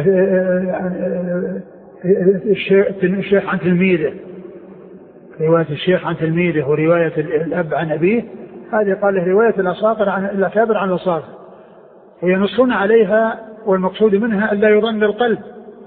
الشيخ عن تلميذه، رواية الشيخ عن تلميذه ورواية الأب عن أبيه، هذه قال له رواية الأكابر عن الأصاغر، وينصون عليها، والمقصود منها أن لا يظن القلب،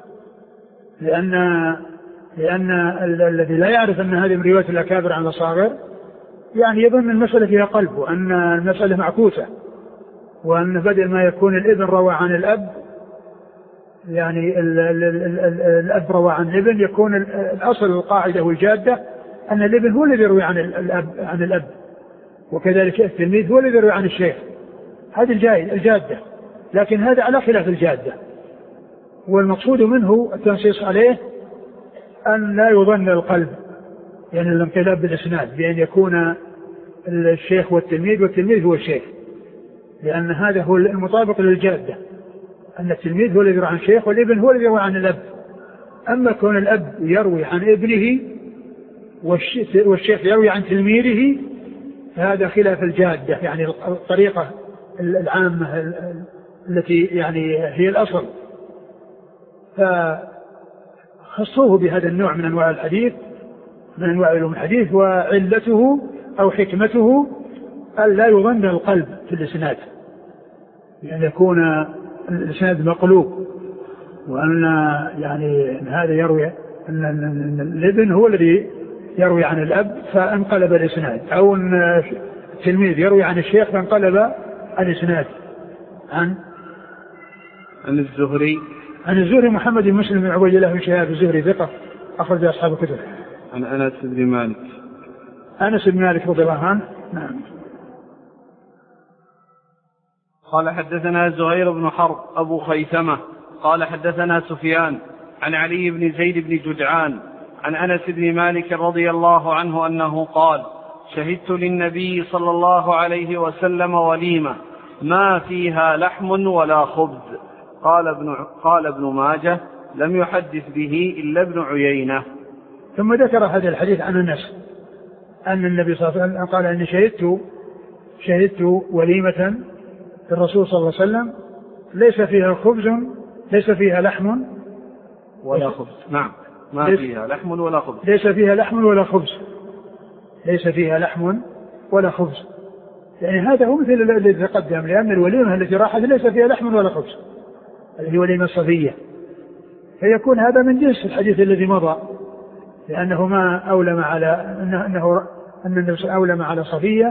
لأن الذي لا يعرف أن هذه من رواية الأكابر عن الأصاغر يعني يظن المسألة فيها قلب، وأن المسألة معكوسة، وأن بدل ما يكون الابن روى عن الأب، يعني الأب روى عن الابن، يكون الأصل القاعدة والجادة أن الابن هو الذي يروي عن الأب، وكذلك التلميذ هو الذي يروي عن الشيخ. هذه الجادة، لكن هذا على خلاف الجادة، والمقصود منه التنصيص عليه أن لا يظن القلب، يعني الانقلاب بالإسناد، بأن يكون الشيخ والتلميذ هو الشيخ، لأن هذا هو المطابق للجادة، أن التلميذ هو الذي يروي عن الشيخ والابن هو الذي يروي عن الأب. أما كون الأب يروي عن ابنه والشيخ يروي عن تلميذه، هذا خلاف الجادة، يعني الطريقة العامة التي يعني هي الأصل، فخصوه بهذا النوع من أنواع الحديث، من أنواع علوم الحديث. وعلته أو حكمته ألا يظن القلب في الإسناد، يعني يكون الإسناد مقلوب، وأن يعني هذا يروي أن الابن هو الذي يروي عن الأب فانقلب الإسناد، أو أن التلميذ يروي عن الشيخ فانقلب الإسناد. عن الزهري محمد بن مسلم بن عبيد الله بن شهاب الزهري ثقة أخرج أصحاب الكتب. عن أنس بن مالك رضي الله عنه. نعم. قال حدثنا زهير بن حرب أبو خيثمة قال حدثنا سفيان عن علي بن زيد بن جدعان عن أنس بن مالك رضي الله عنه أنه قال: شهدت للنبي صلى الله عليه وسلم وليمة ما فيها لحم ولا خبز. قال ابن ماجه: لم يحدث به إلا ابن عيينة. ثم ذكر هذا الحديث عن أنس أن النبي صلى الله عليه وسلم قال: أني شهدت وليمة الرسول صلى الله عليه وسلم ليس فيها خبز، ليس فيها لحم ولا خبز. نعم، ما فيها لحم ولا خبز. ليس فيها لحم ولا خبز، ليس فيها لحم ولا خبز. يعني هذا هو مثل الذي تقدم، لأن الوليمة التي راحت ليس فيها لحم ولا خبز، هي وليمة صفية، فيكون هذا من جنس الحديث الذي مضى، لأنه ما أولم على أن النبي أولم على صفية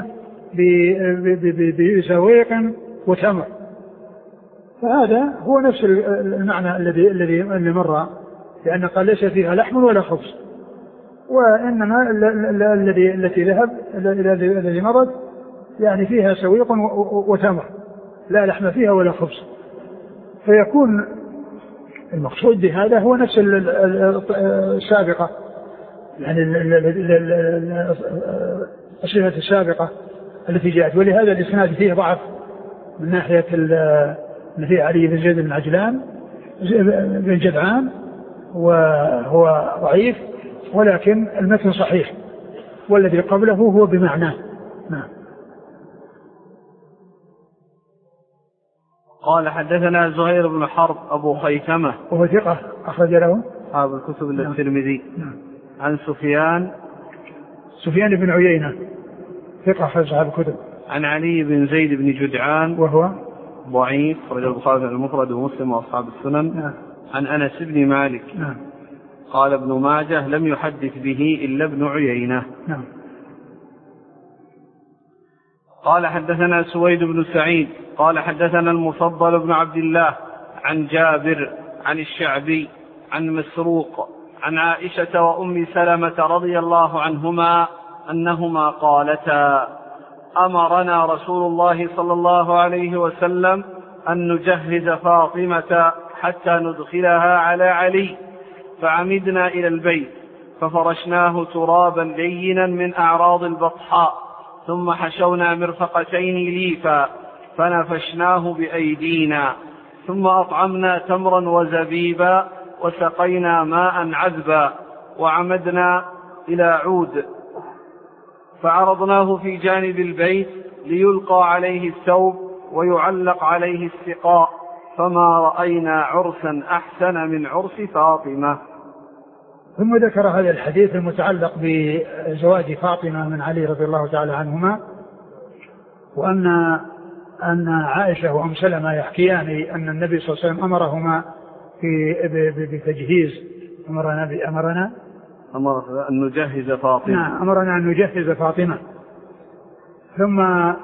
بسويق وتمر، فهذا هو نفس المعنى الذي مر، لأن قال ليس فيها لحم ولا خبز. وإنما التي ذهب الذي مرض يعني فيها سويق وتمر، لا لحم فيها ولا خبز، فيكون المقصود بهذا هو نفس السابقة، يعني الصفة السابقة التي جاءت. ولهذا الإسناد فيه ضعف من ناحية أن فيه علي بن زيد بن جدعان وهو ضعيف، ولكن المتن صحيح، والذي قبله هو بمعناه. نعم. قال حدثنا زهير بن حرب أبو خيثمة وهو ثقة أخرج له أصحاب الكتب إلا الترمذي. عن سفيان بن عيينة ثقة أخرج أصحاب الكتب. عن علي بن زيد بن جدعان وهو ضعيف أخرج البخاري المفرد ومسلم وأصحاب السنن. عن أنس بن مالك. قال ابن ماجه: لم يحدث به إلا ابن عيينة. قال حدثنا سويد بن سعيد قال حدثنا المفضل بن عبد الله عن جابر عن الشعبي عن مسروق عن عائشة وأم سلمة رضي الله عنهما أنهما قالتا: أمرنا رسول الله صلى الله عليه وسلم أن نجهز فاطمة حتى ندخلها على علي، فعمدنا إلى البيت ففرشناه ترابا لينا من أعراض البطحاء، ثم حشونا مرفقتين ليفا فنفشناه بأيدينا، ثم أطعمنا تمرا وزبيبا وسقينا ماء عذبا، وعمدنا إلى عود فعرضناه في جانب البيت ليلقى عليه الثوب ويعلق عليه السقاء، فما رأينا عرسا أحسن من عرس فاطمة. ثم ذكر هذا الحديث المتعلق بزواج فاطمة من علي رضي الله تعالى عنهما، وأن عائشة وأم سلمة يحكيان أن النبي صلى الله عليه وسلم أمرهما بتجهيز أمرنا أن نجهز فاطمة. نعم، أمرنا أن نجهز فاطمة. ثم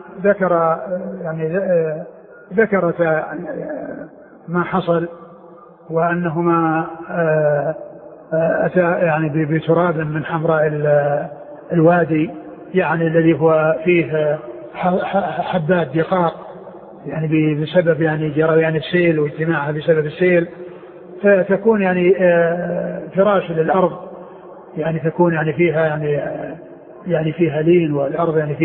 ذكرت ما حصل، وأنهما أتى يعني بتراب من حمراء الوادي، يعني الذي هو فيه حبات دقاق، يعني بسبب يعني جريان السيل واجتماعها بسبب السيل، فتكون يعني فراش للأرض، يعني تكون يعني فيها يعني فيها لين، والأرض يعني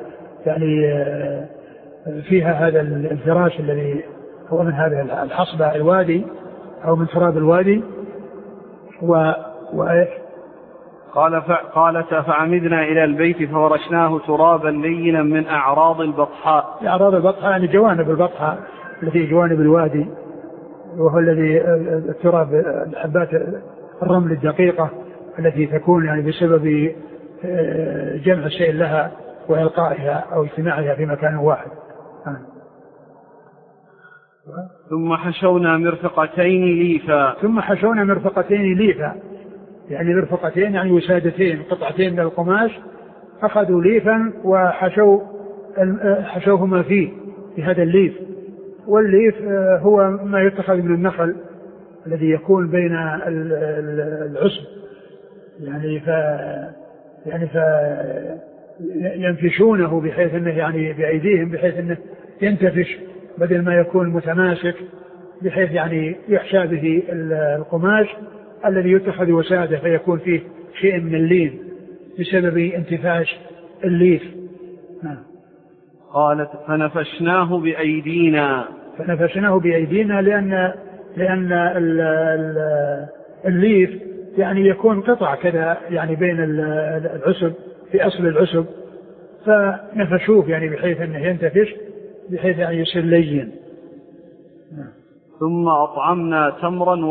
فيها هذا الفراش الذي هو من هذا الحصبة الوادي أو من تراب الوادي. قالت فعمدنا إلى البيت فورشناه ترابا لينا من أعراض البطحاء. أعراض البطحاء يعني جوانب البطحاء التي جوانب الوادي، وهو الذي التراب الحبات الرمل الدقيقة التي تكون يعني بسبب جمع الشيء لها وإلقائها أو اجتماعها في مكان واحد. ثم حشونا مرفقتين ليفا. ثم حشونا مرفقتين ليفا يعني مرفقتين يعني وسادتين قطعتين من القماش، أخذوا ليفا حشوهما فيه في هذا الليف. والليف هو ما يتخذ من النخل الذي يكون بين العصب يعني ينفشونه بحيث انه يعني بأيديهم بحيث انه ينتفش بدل ما يكون متماسك، بحيث يعني يحشى به القماش الذي يتخذ وسادة فيكون فيه شيء من اللين بسبب انتفاش الليف. قالت فنفشناه بأيدينا. لأن الليف يعني يكون قطع كذا يعني بين العسب في أصل العسب، فنفشوه يعني بحيث أنه ينتفش بحيث يعني يصير لين. ثم أطعمنا تمرا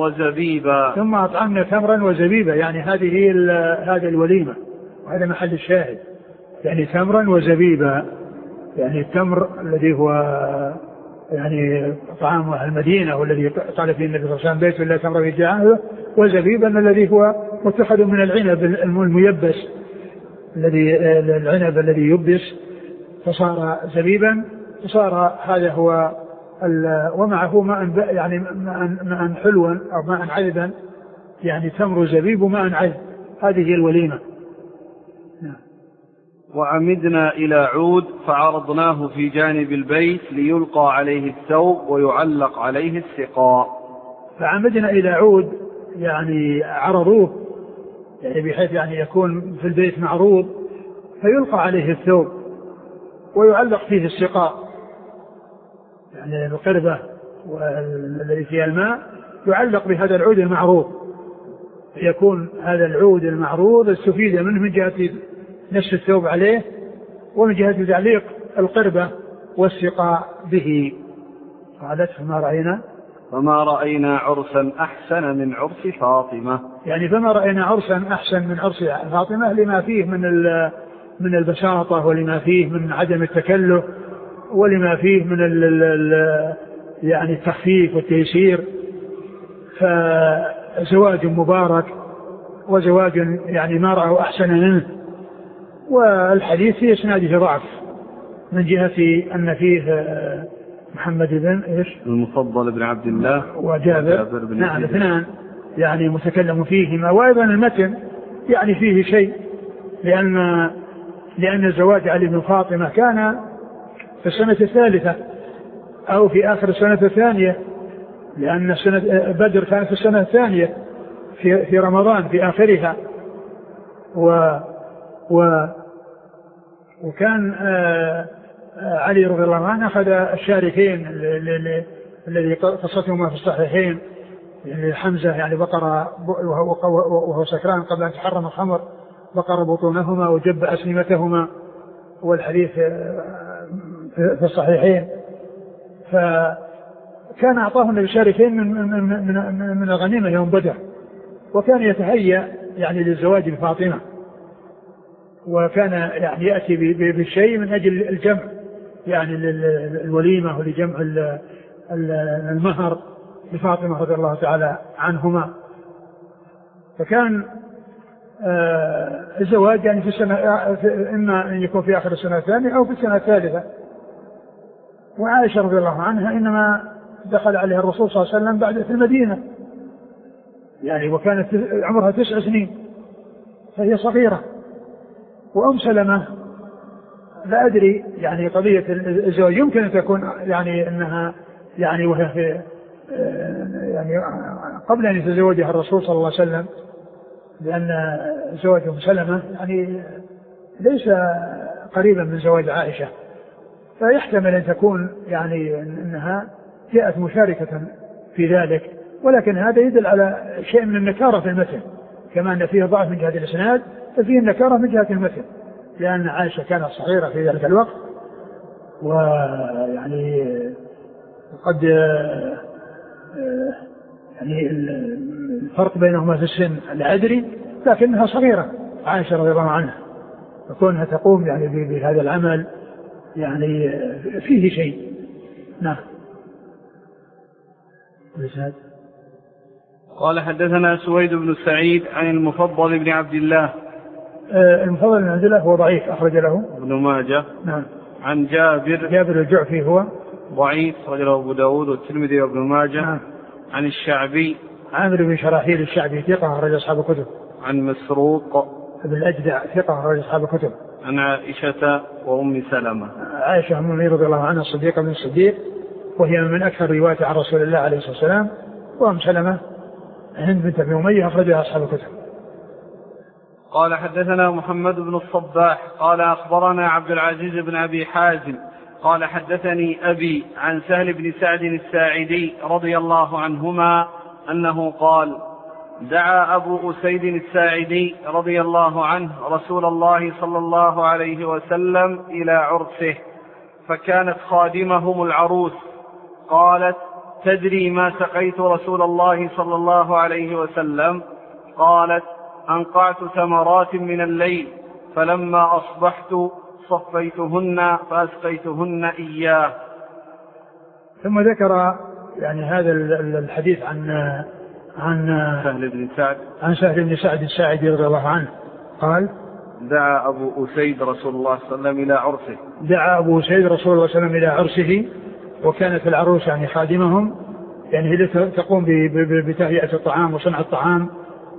وزبيبا. يعني هذه الوليمة، وهذا محل الشاهد، يعني تمرا وزبيبا. يعني التمر الذي هو يعني طعام أهل المدينة والذي قال فيه النبي صلى الله عليه وسلم بيت لا تمر في جاهه، وزبيبا الذي هو متخذ من العنب الميبس العنب الذي يبس فصار زبيبا، فصار هذا هو ومعه ماء يعني ماء حلوا أو ماء عذبا، يعني تمر زبيب وماء عذب. هذه هي الوليمة. وعمدنا إلى عود فعرضناه في جانب البيت ليلقى عليه الثوب ويعلق عليه السقاء. فعمدنا إلى عود يعني عرضوه يعني بحيث يعني يكون في البيت معروض فيلقى عليه الثوب ويعلق فيه السقاء، يعني القربة والذي فيها الماء يعلق بهذا العود المعروض، يكون هذا العود المعروض استفيد منه من جهة نفس الثوب عليه ومن جهة تعليق القربة والسقاء به. قالت فما رأينا عرسا أحسن من عرس فاطمة. يعني فما رأينا عرسا أحسن من عرس فاطمة لما فيه من البساطة ولما فيه من عدم التكلف ولما فيه من يعني التخفيف والتيسير. فزواج مبارك وزواج يعني ما رأوا أحسن منه. والحديث في إسناده ضعف من جهة أن فيه محمد بن المفضل بن عبد الله وجابر بن نعم اثنان يعني متكلم فيهما. وأيضا المتن يعني فيه شيء، لأن زواج علي بن فاطمة كان في السنة الثالثة أو في آخر السنة الثانية، لأن سنة بدر كانت في السنة الثانية في رمضان في آخرها. وكان علي رضي الله عنه أخذ الشاركين الذي قصتهما في الصحيحين، يعني حمزة يعني بقر وهو سكران قبل أن تحرم الخمر بقر بطونهما وجب أسنمتهما، والحديث في الصحيحين. فكان أعطاه النبي شاركين من الغنيمة يوم بدر، وكان يتهيأ يعني للزواج بفاطمة، وكان يعني يأتي بالشيء من أجل الجمع يعني الوليمة ولجمع المهر لفاطمة رضي الله تعالى عنهما. فكان الزواج يعني في السنة إما أن يكون في آخر السنة الثانية أو في السنة الثالثة. وعائشة رضي الله عنها إنما دخل عليها الرسول صلى الله عليه وسلم بعد في المدينة يعني، وكانت عمرها 9 سنين فهي صغيرة. وأم سلمة لا أدري يعني قضية الزواج يمكن أن تكون يعني أنها يعني وهي في يعني قبل أن يتزوجها الرسول صلى الله عليه وسلم، لأن زواج أم سلمة يعني ليس قريبا من زواج عائشة، فيحتمل أن تكون يعني أنها جاءت مشاركة في ذلك. ولكن هذا يدل على شيء من النكارة في المتن، كما أن فيه ضعف من جهة الإسناد ففيه النكارة من جهة المتن، لأن عائشة كانت صغيرة في ذلك الوقت، ويعني قد يعني الفرق بينهما في السن لا أدري، لكنها صغيرة عائشة رضي الله عنها، فكونها تقوم يعني بهذا العمل يعني فيه شيء. نعم. قال حدثنا سويد بن سعيد عن المفضل بن عبد الله. المفضل بن عبد الله هو ضعيف، أخرج له ابن ماجه. نعم. عن جابر الجعفي هو ضعيف، أخرج له أبو داود والترمذي وابن ماجه. نعم. عن الشعبي عامر بن شراحيل الشعبي ثقة، أخرج أصحاب الكتب. عن مسروق ابن الأجدع ثقة، أخرج أصحاب الكتب. عن عائشة وأم سلمة. عائشة أم المؤمنين رضي الله عنها الصديقة بن الصديق، وهي من أكثر رواية عن رسول الله عليه الصلاة والسلام. وأم سلمة هند بنت أبي أمية، أخرجها أصحاب الكتب. قال حدثنا محمد بن الصباح قال أخبرنا عبد العزيز بن أبي حازم قال حدثني أبي عن سهل بن سعد الساعدي رضي الله عنهما أنه قال: دعا أبو أسيد الساعدي رضي الله عنه رسول الله صلى الله عليه وسلم إلى عرسه، فكانت خادمهم العروس. قالت: تدري ما سقيت رسول الله صلى الله عليه وسلم؟ قالت: أنقعت تمرات من الليل، فلما أصبحت صفيتهن فأسقيتهن إياه. ثم ذكر يعني هذا الحديث عن سهل بن سعد الساعدي رضي الله عنه قال: دعا أبو أسيد رسول الله صلى الله عليه وسلم إلى عرسه. دعا أبو أسيد رسول الله صلى الله عليه وسلم إلى عرسه، وكانت العروس يعني خادمهم، يعني هي تقوم بتهيئة الطعام وصنع الطعام.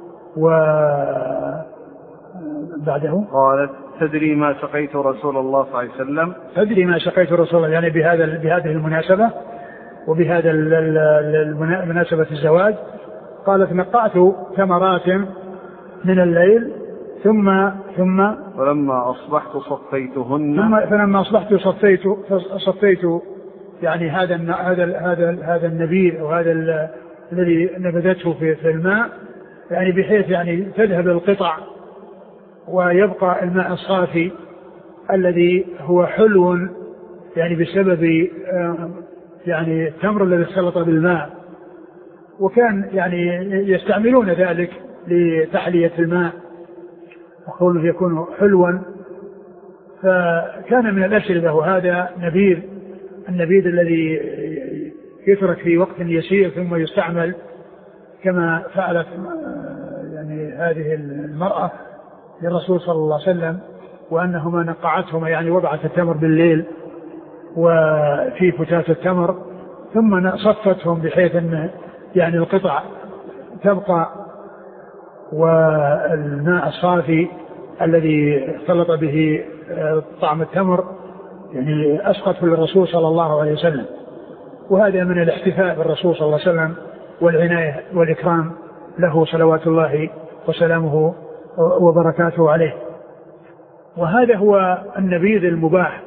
وبعده قالت: تدري ما سقيت رسول الله صلى الله عليه وسلم؟ تدري ما سقيت رسول الله، يعني بهذه المناسبة وبهذا المناسبة الزواج. قالت: نقعت ثمرات من الليل ثم فلما أصبحت صفيتهن. فلما أصبحت صفيت يعني هذا النبيذ أو هذا الذي نبذته في الماء، يعني بحيث يعني تذهب القطع ويبقى الماء الصافي الذي هو حلو يعني بسبب يعني التمر الذي اختلط بالماء، وكان يعني يستعملون ذلك لتحلية الماء وقوله يكون حلوا. فكان من الأشربة، وهذا النبيذ الذي يترك في وقت يسير ثم يستعمل كما فعلت يعني هذه المرأة للرسول صلى الله عليه وسلم، وأنهما نقعتهما يعني وضعت التمر بالليل وفي فتاة التمر ثم صفتهم بحيث أن يعني القطع تبقى، والماء الصافي الذي اختلط به طعم التمر يعني أسقطه للرسول صلى الله عليه وسلم. وهذا من الاحتفاء بالرسول صلى الله عليه وسلم والعناية والإكرام له صلوات الله وسلامه وبركاته عليه. وهذا هو النبيذ المباح،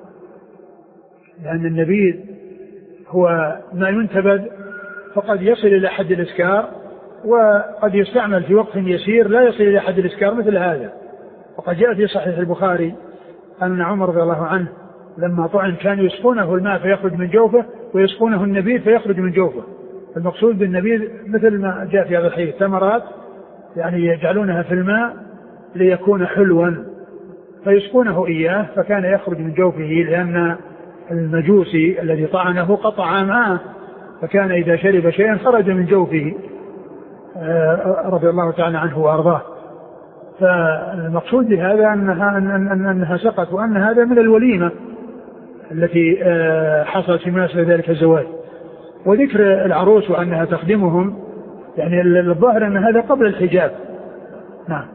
لأن النبيذ هو ما ينتبذ فقد يصل إلى حد الإسكار، وقد يستعمل في وقت يسير لا يصل إلى حد الإسكار مثل هذا. وقد جاء في صحيح البخاري أن عمر رضي الله عنه لما طعن كانوا يسقونه الماء فيخرج من جوفه ويسقونه النبيذ فيخرج من جوفه. المقصود بالنبيذ مثل ما جاء في هذا الحديث ثمرات يعني يجعلونها في الماء ليكون حلوا فيسقونه إياه، فكان يخرج من جوفه لأن المجوسي الذي طعنه قطع معه، فكان إذا شرب شيئا خرج من جوفه رضي الله تعالى عنه وأرضاه. فالمقصود بهذا أنها سقط، وأن هذا من الوليمة التي حصلت في مناسبة ذلك الزواج. وذكر العروس وأنها تخدمهم يعني الظاهر أن هذا قبل الحجاب. نعم.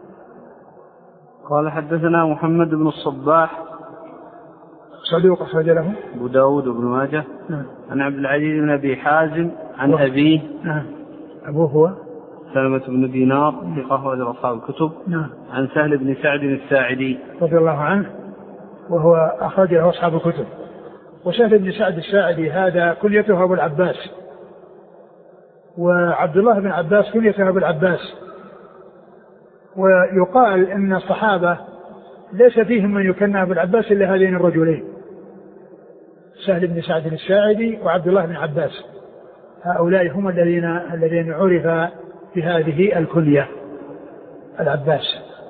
قال حدثنا محمد بن الصباح صدوق أخرج له أبو داود وابن ماجه. نعم. عن عبد العزيز بن أبي حازم عن أبيه. نعم. أبوه هو سلمة بن دينار ثقة أخرج أصحاب الكتب. نعم. عن سهل بن سعد الساعدي رضي الله عنه وهو أخرج له أصحاب الكتب. وسهل بن سعد الساعدي هذا كنيته أبو العباس، وعبد الله بن عباس كنيته أبو العباس، ويقال إن الصحابة ليس فيهم من يكنى أبو العباس إلا هذين الرجلين، سهل بن سعد الساعدي وعبد الله بن عباس، هؤلاء هم الذين عرف بهذه الكنية العباس.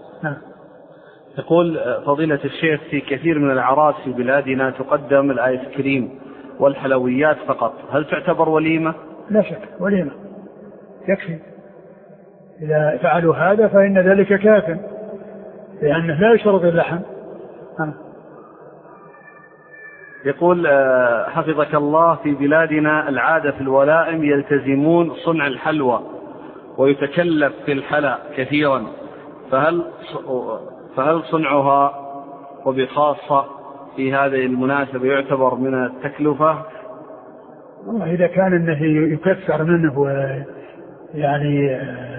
يقول فضيلة الشيخ في كثير من الأعراس في بلادنا تقدم الآيس كريم والحلويات فقط، هل تعتبر وليمة؟ لا شك وليمة يكفي، إذا فعلوا هذا فإن ذلك كاف، لأنه لا يشرب اللحم. يقول حفظك الله في بلادنا العادة في الولائم يلتزمون صنع الحلوى ويتكلف في الحلا كثيرا، فهل صنعها وبخاصة في هذه المناسبة يعتبر من التكلفة؟ والله إذا كان أنه يكثر منه يعني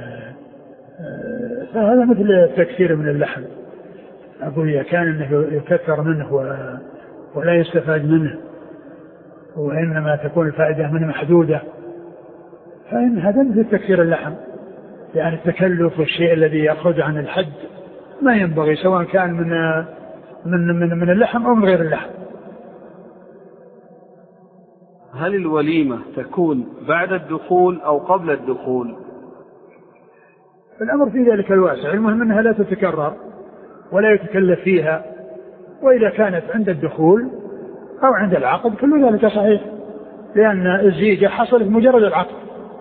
فهذا مثل التكثير من اللحم. أقول إذا كان أنه يكثر منه ولا يستفاد منه وإنما تكون الفائدة منه محدودة، فإن هذا مثل تكثير اللحم، يعني التكلف والشيء الذي يخرج عن الحد ما ينبغي، سواء كان من اللحم أو من غير اللحم. هل الوليمة تكون بعد الدخول أو قبل الدخول؟ الأمر في ذلك الواسع، المهم أنها لا تتكرر ولا يتكلف فيها، وإذا كانت عند الدخول أو عند العقد كل ذلك صحيح، لأن الزيجة حصلت مجرد العقد،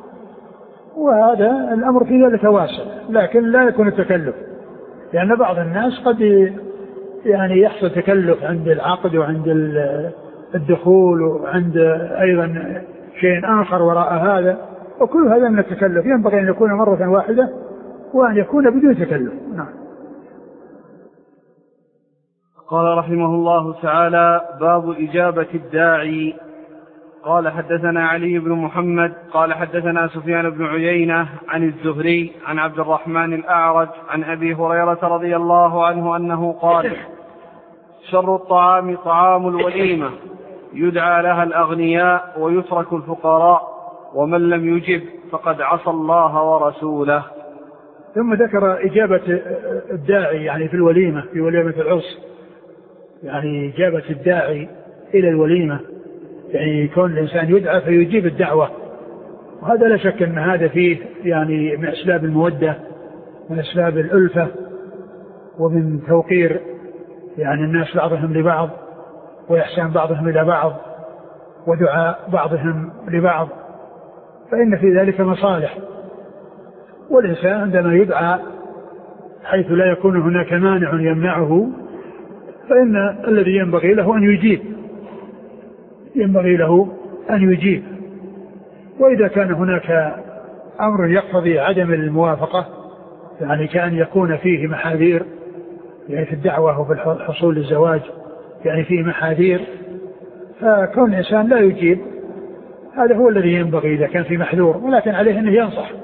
وهذا الأمر في ذلك واسع، لكن لا يكون التكلف، لأن بعض الناس قد يعني يحصل تكلف عند العقد وعند الدخول وعند أيضا شيء آخر وراء هذا، وكل هذا من التكلف، ينبغي أن يكون مرة واحدة وأن يكون بدون تكلف. نعم. قال رحمه الله تعالى: باب إجابة الداعي. قال حدثنا علي بن محمد قال حدثنا سفيان بن عيينة عن الزهري عن عبد الرحمن الأعرج عن أبي هريرة رضي الله عنه أنه قال: شر الطعام طعام الوليمة يدعى لها الأغنياء ويترك الفقراء، ومن لم يجب فقد عصى الله ورسوله. ثم ذكر إجابة الداعي يعني في الوليمة، في وليمة العرس، يعني إجابة الداعي إلى الوليمة، يعني يكون الإنسان يدعى فيجيب الدعوة، وهذا لا شك أن هذا فيه يعني من أسباب المودة، من أسباب الألفة، ومن توقير يعني الناس بعضهم لبعض، وإحسان بعضهم إلى بعض، ودعاء بعضهم لبعض، فإن في ذلك مصالح. والإنسان عندما يدعى حيث لا يكون هناك مانع يمنعه، فإن الذي ينبغي له أن يجيب، وإذا كان هناك أمر يقتضي عدم الموافقة، يعني كأن يكون فيه محاذير، يعني في الدعوة وفي الحصول للزواج يعني فيه محاذير، فكون الإنسان لا يجيب هذا هو الذي ينبغي إذا كان في محذور، ولكن عليه أنه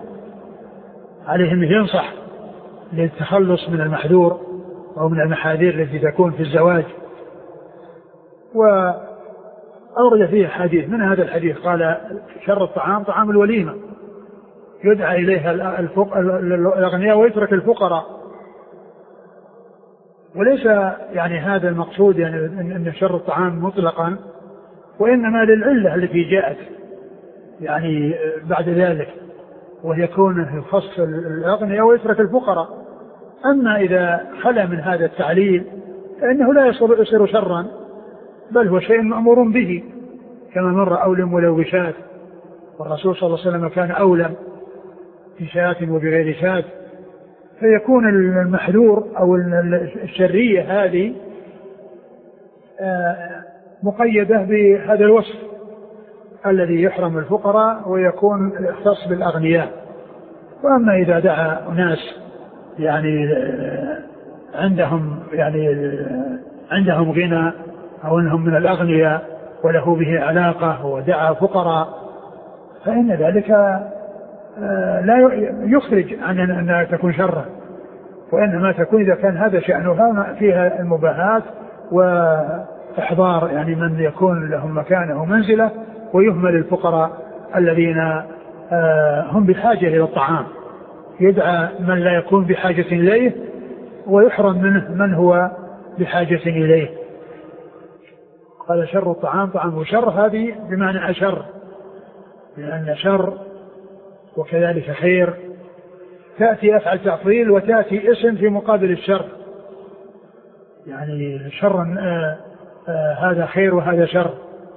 ينصح للتخلص من المحذور أو من المحاذير التي تكون في الزواج. وأورد فيه حديث، من هذا الحديث قال: شر الطعام طعام الوليمة يدعى إليها الأغنياء ويترك الفقراء. وليس يعني هذا المقصود يعني أن شر الطعام مطلقا، وإنما للعلة التي جاءت يعني بعد ذلك، ويكون يخص الأغنياء ويترك الفقراء. أما إذا خلا من هذا التعليل فإنه لا يصير شرا، بل هو شيء مأمور به، كما مر أولم ولو بشاة، والرسول صلى الله عليه وسلم كان أولم بشاة وبغير شاة، فيكون المحذور أو الشرية هذه مقيدة بهذا الوصف الذي يحرم الفقراء ويكون يختص بالأغنياء. وأما إذا دعا ناس يعني عندهم غنى أو أنهم من الأغنياء وله به علاقة ودعا فقراء، فإن ذلك لا يخرج عن أن تكون شرا، وإنما تكون إذا كان هذا شأنها فيها المباهات وإحضار يعني من يكون لهم مكانه ومنزلة، ويهمل الفقراء الذين هم بحاجة إلى الطعام، يدعى من لا يكون بحاجة إليه ويحرم منه من هو بحاجة إليه. قال شر الطعام طعام شر، هذه بمعنى أشر، لأن شر وكذلك خير تأتي أفعل تفضيل وتأتي اسم في مقابل الشر، يعني شر هذا خير وهذا شر.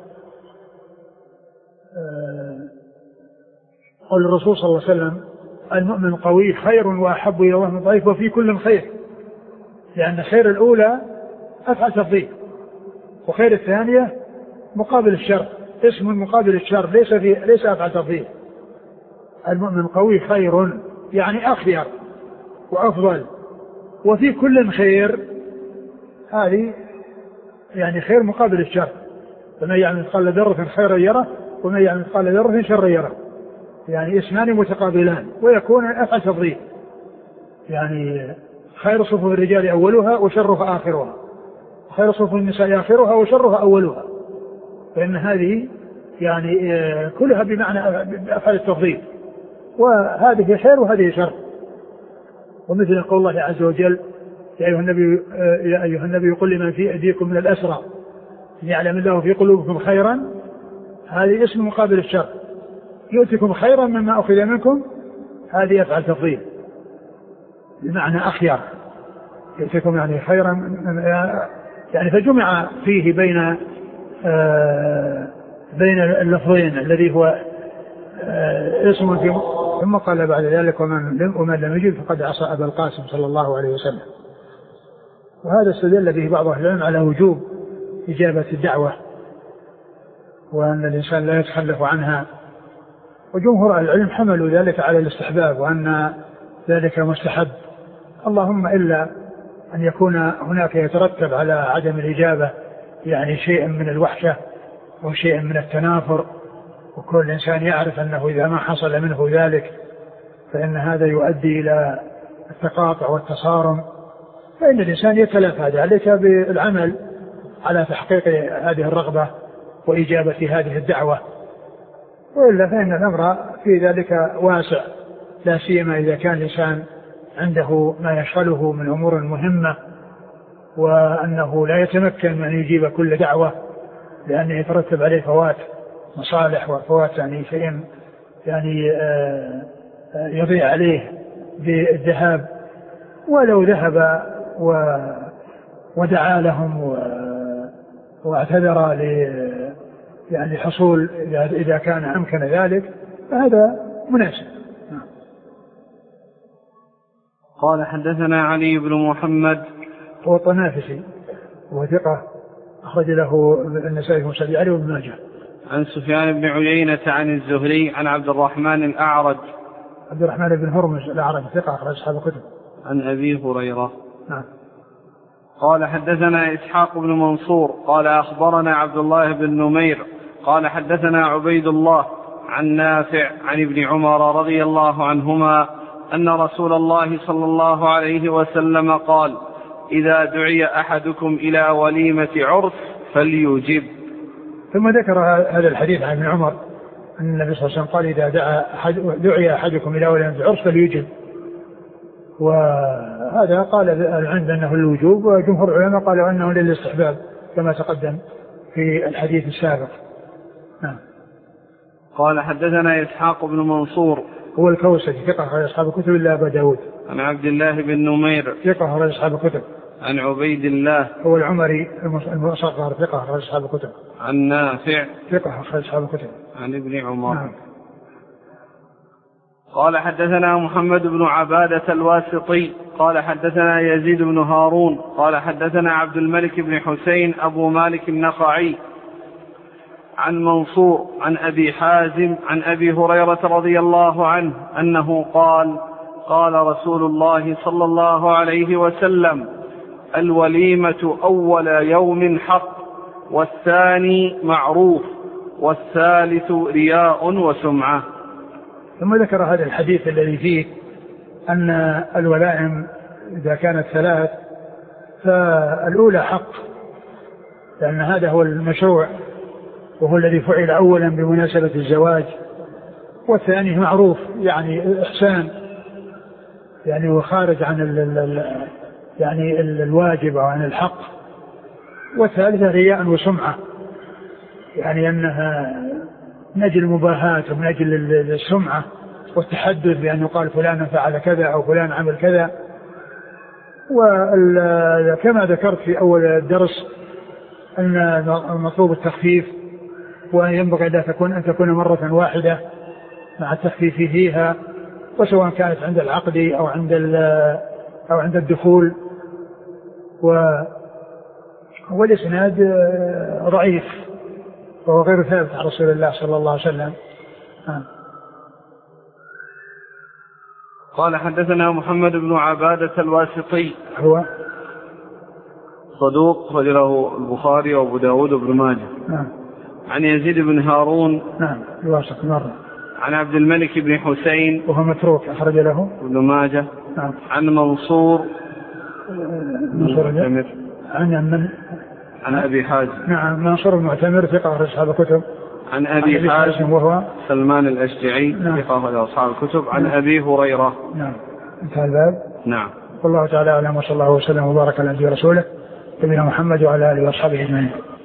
قال الرسول صلى الله عليه وسلم المؤمن قوي خير وأحب إلى الله من ضعيف وفي كل خير، لأن خير الأولى أفعل تفضيل، وخير الثانية مقابل الشر، اسم مقابل الشر، ليس أفعل تفضيل. المؤمن قوي خير يعني أخير وأفضل، وفي كل خير، هذه يعني خير مقابل الشر، فمن يعمل مثقال ذرة خيرا يره ومن يعمل مثقال ذرة شرا يره، يعني اسمان متقابلان ويكون أفعل تفضيل، يعني خير صفوف الرجال أولها وشرها آخرها، خير صفوف النساء آخرها وشرها أولها، فإن هذه يعني كلها بمعنى أفعل التفضيل، وهذه خير وهذه شر. ومثل قول الله عز وجل يا أيها النبي قل لمن في أيديكم من الأسرى يعلم الله في قلوبكم خيرا، هذه اسم مقابل الشر. يؤتكم خيرا مما أخذ منكم، هذه أفعل تفضيل بمعنى أخير، يؤتكم يعني خيرا، يعني فجمع فيه بين اللفظين الذي هو اسم في. ثم قال بعد ذلك ومن لم يجب فقد عصى أبا القاسم صلى الله عليه وسلم. وهذا استدل به بعض أهل العلم على وجوب إجابة الدعوة، وأن الإنسان لا يتخلف عنها، وجمهور أهل العلم حملوا ذلك على الاستحباب وأن ذلك مستحب، اللهم إلا أن يكون هناك يترتب على عدم الإجابة يعني شيء من الوحشة أو شيء من التنافر، وكل إنسان يعرف أنه إذا ما حصل منه ذلك فإن هذا يؤدي إلى التقاطع والتصارم، فإن الإنسان يتلافى ذلك بالعمل على تحقيق هذه الرغبة وإجابة هذه الدعوة، وإلا فإن الأمر في ذلك واسع، لا سيما إذا كان الإنسان عنده ما يشغله من أمور مهمة، وأنه لا يتمكن من أن يجيب كل دعوة لأنه يترتب عليه فوات مصالح وفوات يعني شيء يعني يضيع عليه بالذهاب. ولو ذهب ودعا لهم واعتذر يعني حصول إذا كان أمكن ذلك فهذا مناسب. قال حدثنا علي بن محمد هو الطنافسي وهو ثقة أخرج له النسائي ومسلم علي وابن ماجه. عن سفيان بن عيينة عن الزهري عن عبد الرحمن الأعرج عبد الرحمن بن هرمز الأعرج ثقة أخرج أصحاب الكتب. عن أبي هريرة. نعم. قال حدثنا إسحاق بن منصور قال أخبرنا عبد الله بن نمير قال حدثنا عبيد الله عن نافع عن ابن عمر رضي الله عنهما أن رسول الله صلى الله عليه وسلم قال إذا دعي أحدكم إلى وليمة عرس فليجب. ثم ذكر هذا الحديث عن ابن عمر أن النبي صلى الله عليه وسلم قال إذا دعي أحدكم إلى وليمة عرس فليجب، وهذا قال العلم أنه الوجوب، وجمهور العلماء قالوا أنه للاستحباب كما تقدم في الحديث السابق. نعم. قال حدثنا إسحاق بن منصور هو الكوسجي ثقة أخرج أصحاب الكتب إلا أبا داود. عن عبد الله بن نمير ثقة أخرج أصحاب الكتب. عن عبيد الله هو العمري المصغر ثقة أخرج أصحاب الكتب. عن نافع ثقة أخرج أصحاب الكتب. عن ابن عمر. نعم. قال حدثنا محمد بن عبادة الواسطي قال حدثنا يزيد بن هارون قال حدثنا عبد الملك بن حسين أبو مالك النخعي عن منصور عن أبي حازم عن أبي هريرة رضي الله عنه أنه قال قال رسول الله صلى الله عليه وسلم الوليمة أول يوم حق، والثاني معروف، والثالث رياء وسمعة. ثم ذكر هذا الحديث الذي فيه أن الولائم إذا كانت ثلاث فالأولى حق، لأن هذا هو المشروع وهو الذي فعل أولا بمناسبة الزواج، والثاني معروف يعني إحسان يعني وخارج عن يعني الواجب أو عن الحق. والثالثة رياء وسمعة، يعني أنها من أجل المباهاة ومن أجل السمعة والتحدث بأن يقال فلان فعل كذا أو فلان عمل كذا. وكما ذكرت في أول الدرس أن مطلوب التخفيف، وينبغي أن تكون مرة واحدة مع التخفيف فيها، وسواء كانت عند العقد أو عند الدخول. والإسناد ضعيف وهو غير ثابت عن رسول الله صلى الله عليه وسلم. قال حدثنا محمد بن عبادة الواسطي، هو صدوق رجله البخاري وابو داود وابن ماجه. عن يزيد بن هارون، الواسط مرة. عن عبد الملك بن حسين وهو متروك أخرج له ابن ماجه. عن منصور المعتمر، عن أبي حازم. منصور المعتمر ثقة أخرج أصحاب الكتب. عن أبي حازم وهو سلمان الأشجعي ثقة أخرج أصحاب الكتب. عن أبي هريرة. انتهى الباب. والله تعالى أعلم، وصلى الله وسلم وبارك على نبينا ورسوله نبينا محمد وعلى آله وأصحابه أجمعين.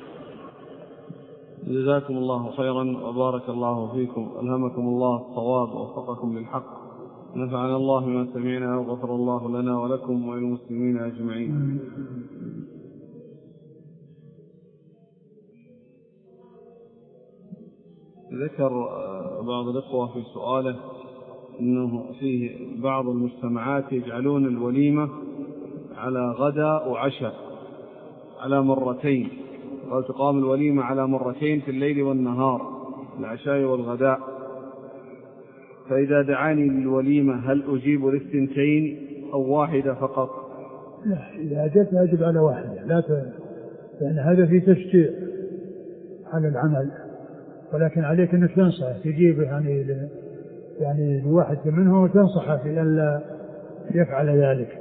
جزاكم الله خيرا وبارك الله فيكم، ألهمكم الله الصواب ووفقكم للحق، نفعنا الله بما سمعنا وغفر الله لنا ولكم وللمسلمين أجمعين. ذكر بعض الأخوة في سؤاله أنه فيه بعض المجتمعات يجعلون الوليمة على غداء وعشاء على مرتين، قال تقام الوليمة على مرتين في الليل والنهار، العشاء والغداء، فإذا دعاني للوليمة هل أجيب للثنتين أو واحدة فقط؟ لا، إذا أجبت أجب على واحدة، لأن هذا في تشجيع على العمل، ولكن عليك أن تنصح تجيب يعني الواحد منه وتنصحه في ألا يفعل ذلك.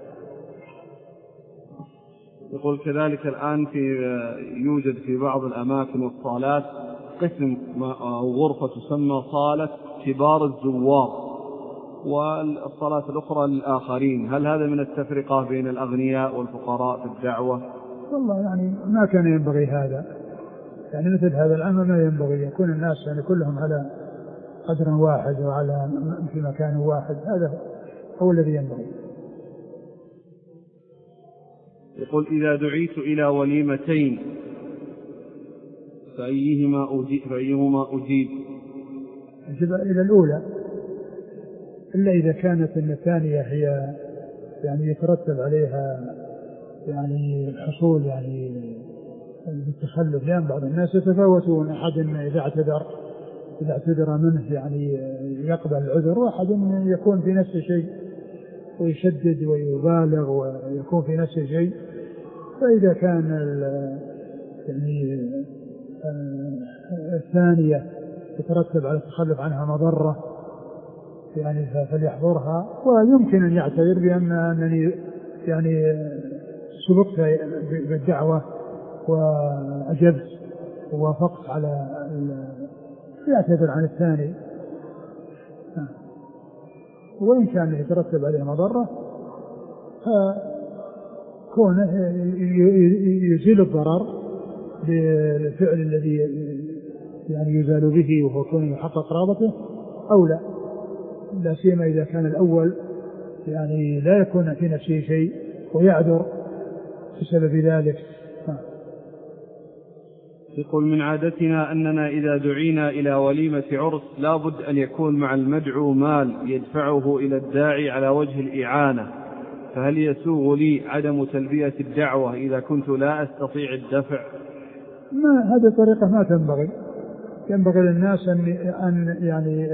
يقول كذلك الآن يوجد في بعض الأماكن والصالات قسم أو غرفة تسمى صالة كبار الزوار، والصالات الأخرى للآخرين، هل هذا من التفرقة بين الأغنياء والفقراء في الدعوة؟ والله يعني ما كان ينبغي هذا، يعني مثل هذا الأمر ما ينبغي يكون الناس يعني كلهم على قدر واحد وعلى في مكان واحد، هذا هو الذي ينبغي. يقول إذا دعيت إلى وليمتين فأيهما أجيب؟ أجب إلى الأولى، إلا إذا كانت الثانية هي يعني يترتب عليها يعني الحصول يعني بالتخلف، لأن بعض الناس يتفاوتون، أحد إذا اعتذر منه يعني يقبل العذر، وأحد يكون في نفس الشيء ويشدد ويبالغ ويكون في نفس الشيء. فإذا كان يعني الثانية يترتب على التخلف عنها مضرة يعني فليحضرها، ويمكن أن يعتذر بأنني يعني سبقت بالدعوة وأجبت ووافقت على يعتذر عن الثاني. وإن كان يترتب عليه مضرة فكونه يزيل الضرر بالفعل الذي يعني يزال به وهو كونه يحقق رابطه أولى، لا سيما إذا كان الأول يعني لا يكون في نفسه شيء ويعذر بسبب ذلك. يقول من عادتنا أننا إذا دعينا إلى وليمة عرس لابد أن يكون مع المدعو مال يدفعه إلى الداعي على وجه الإعانة، فهل يسوغ لي عدم تلبية الدعوة إذا كنت لا أستطيع الدفع؟ ما هذه طريقة ما تنبغي، ينبغي للناس أن يعني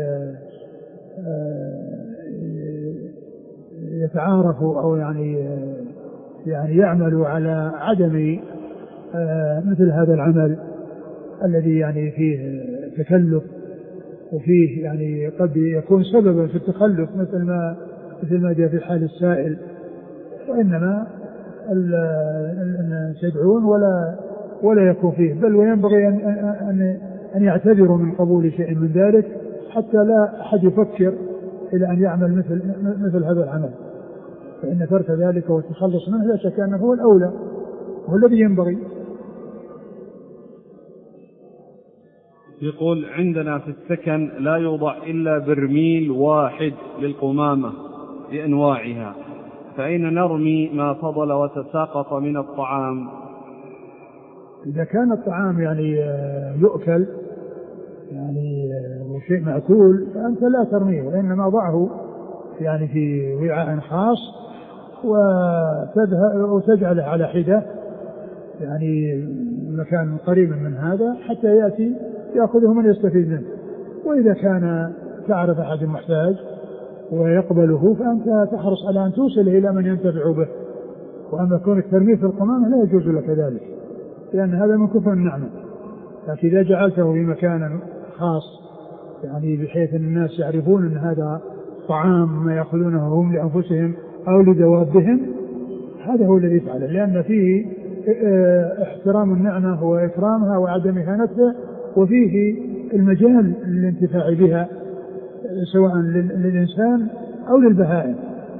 يتعارفوا أو يعني يعملوا على عدم مثل هذا العمل الذي يعني فيه تكلف وفيه يعني قد يكون سببا في التخلف مثل ما جاء في حال السائل، وإنما الناس يدعون ولا يكون فيه، بل وينبغي أن يعتذروا من قبول شيء من ذلك حتى لا أحد يفكر إلى أن يعمل مثل هذا العمل، فإن ترك ذلك والتخلص منه لا شك أنه هو الأولى وهو الذي ينبغي. يقول عندنا في السكن لا يوضع إلا برميل واحد للقمامة بأنواعها، فأين نرمي ما فضل وتساقط من الطعام؟ إذا كان الطعام يعني يؤكل يعني شيء مأكول فأنت لا ترميه، وإنما ضعه يعني في وعاء خاص وتجعله على حدة يعني مكان قريب من هذا حتى يأتي يأخذه من يستفيد منه. وإذا كان تعرف أحد محتاج ويقبله فأنت تحرص على أن توصله إلى من ينتفع به. وأما كونك ترميه في القمامة لا يجوز لك ذلك، لأن هذا من كفر النعمة. لكن إذا جعلته في مكان خاص يعني بحيث أن الناس يعرفون أن هذا طعام ما يأخذونه هم لأنفسهم أو لدوابهم، هذا هو الذي يفعله، لأن فيه احترام النعمة وإكرامها وعدم إهانتها، وفيه المجال للانتفاع بها سواء للإنسان أو للبهائم.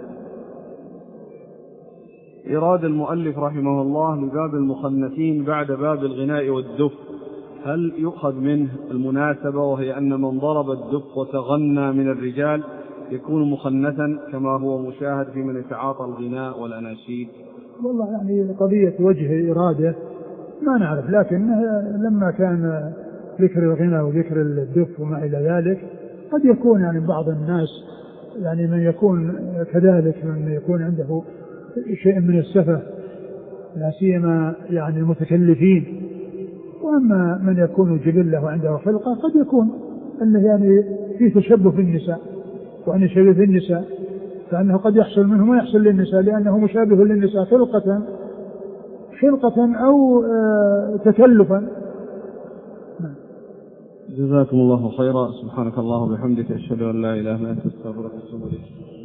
إراد المؤلف رحمه الله لباب المخنثين بعد باب الغناء والدف، هل يؤخذ منه المناسبة وهي أن من ضرب الدف وتغنى من الرجال يكون مخنثا كما هو مشاهد في من يتعاطى الغناء والأناشيد؟ والله يعني قضية وجه إرادة ما نعرف، لكن لما كان ذكر الغناء وذكر الدف وما إلى ذلك قد يكون يعني بعض الناس يعني من يكون كذلك، من يكون عنده شيء من السفة لا سيما يعني المتكلفين. وأما من يكون جبلة وعنده خلقة قد يكون أنه يعني في تشبه في النساء، وأن يشبه في النساء فأنه قد يحصل منه ما يحصل للنساء لأنه مشابه للنساء خلقة أو تكلفا. جزاكم الله خيرا. سبحانك الله وبحمدك، أشهد أن لا إله إلا أنت، أستغفرك وأتوب إليك.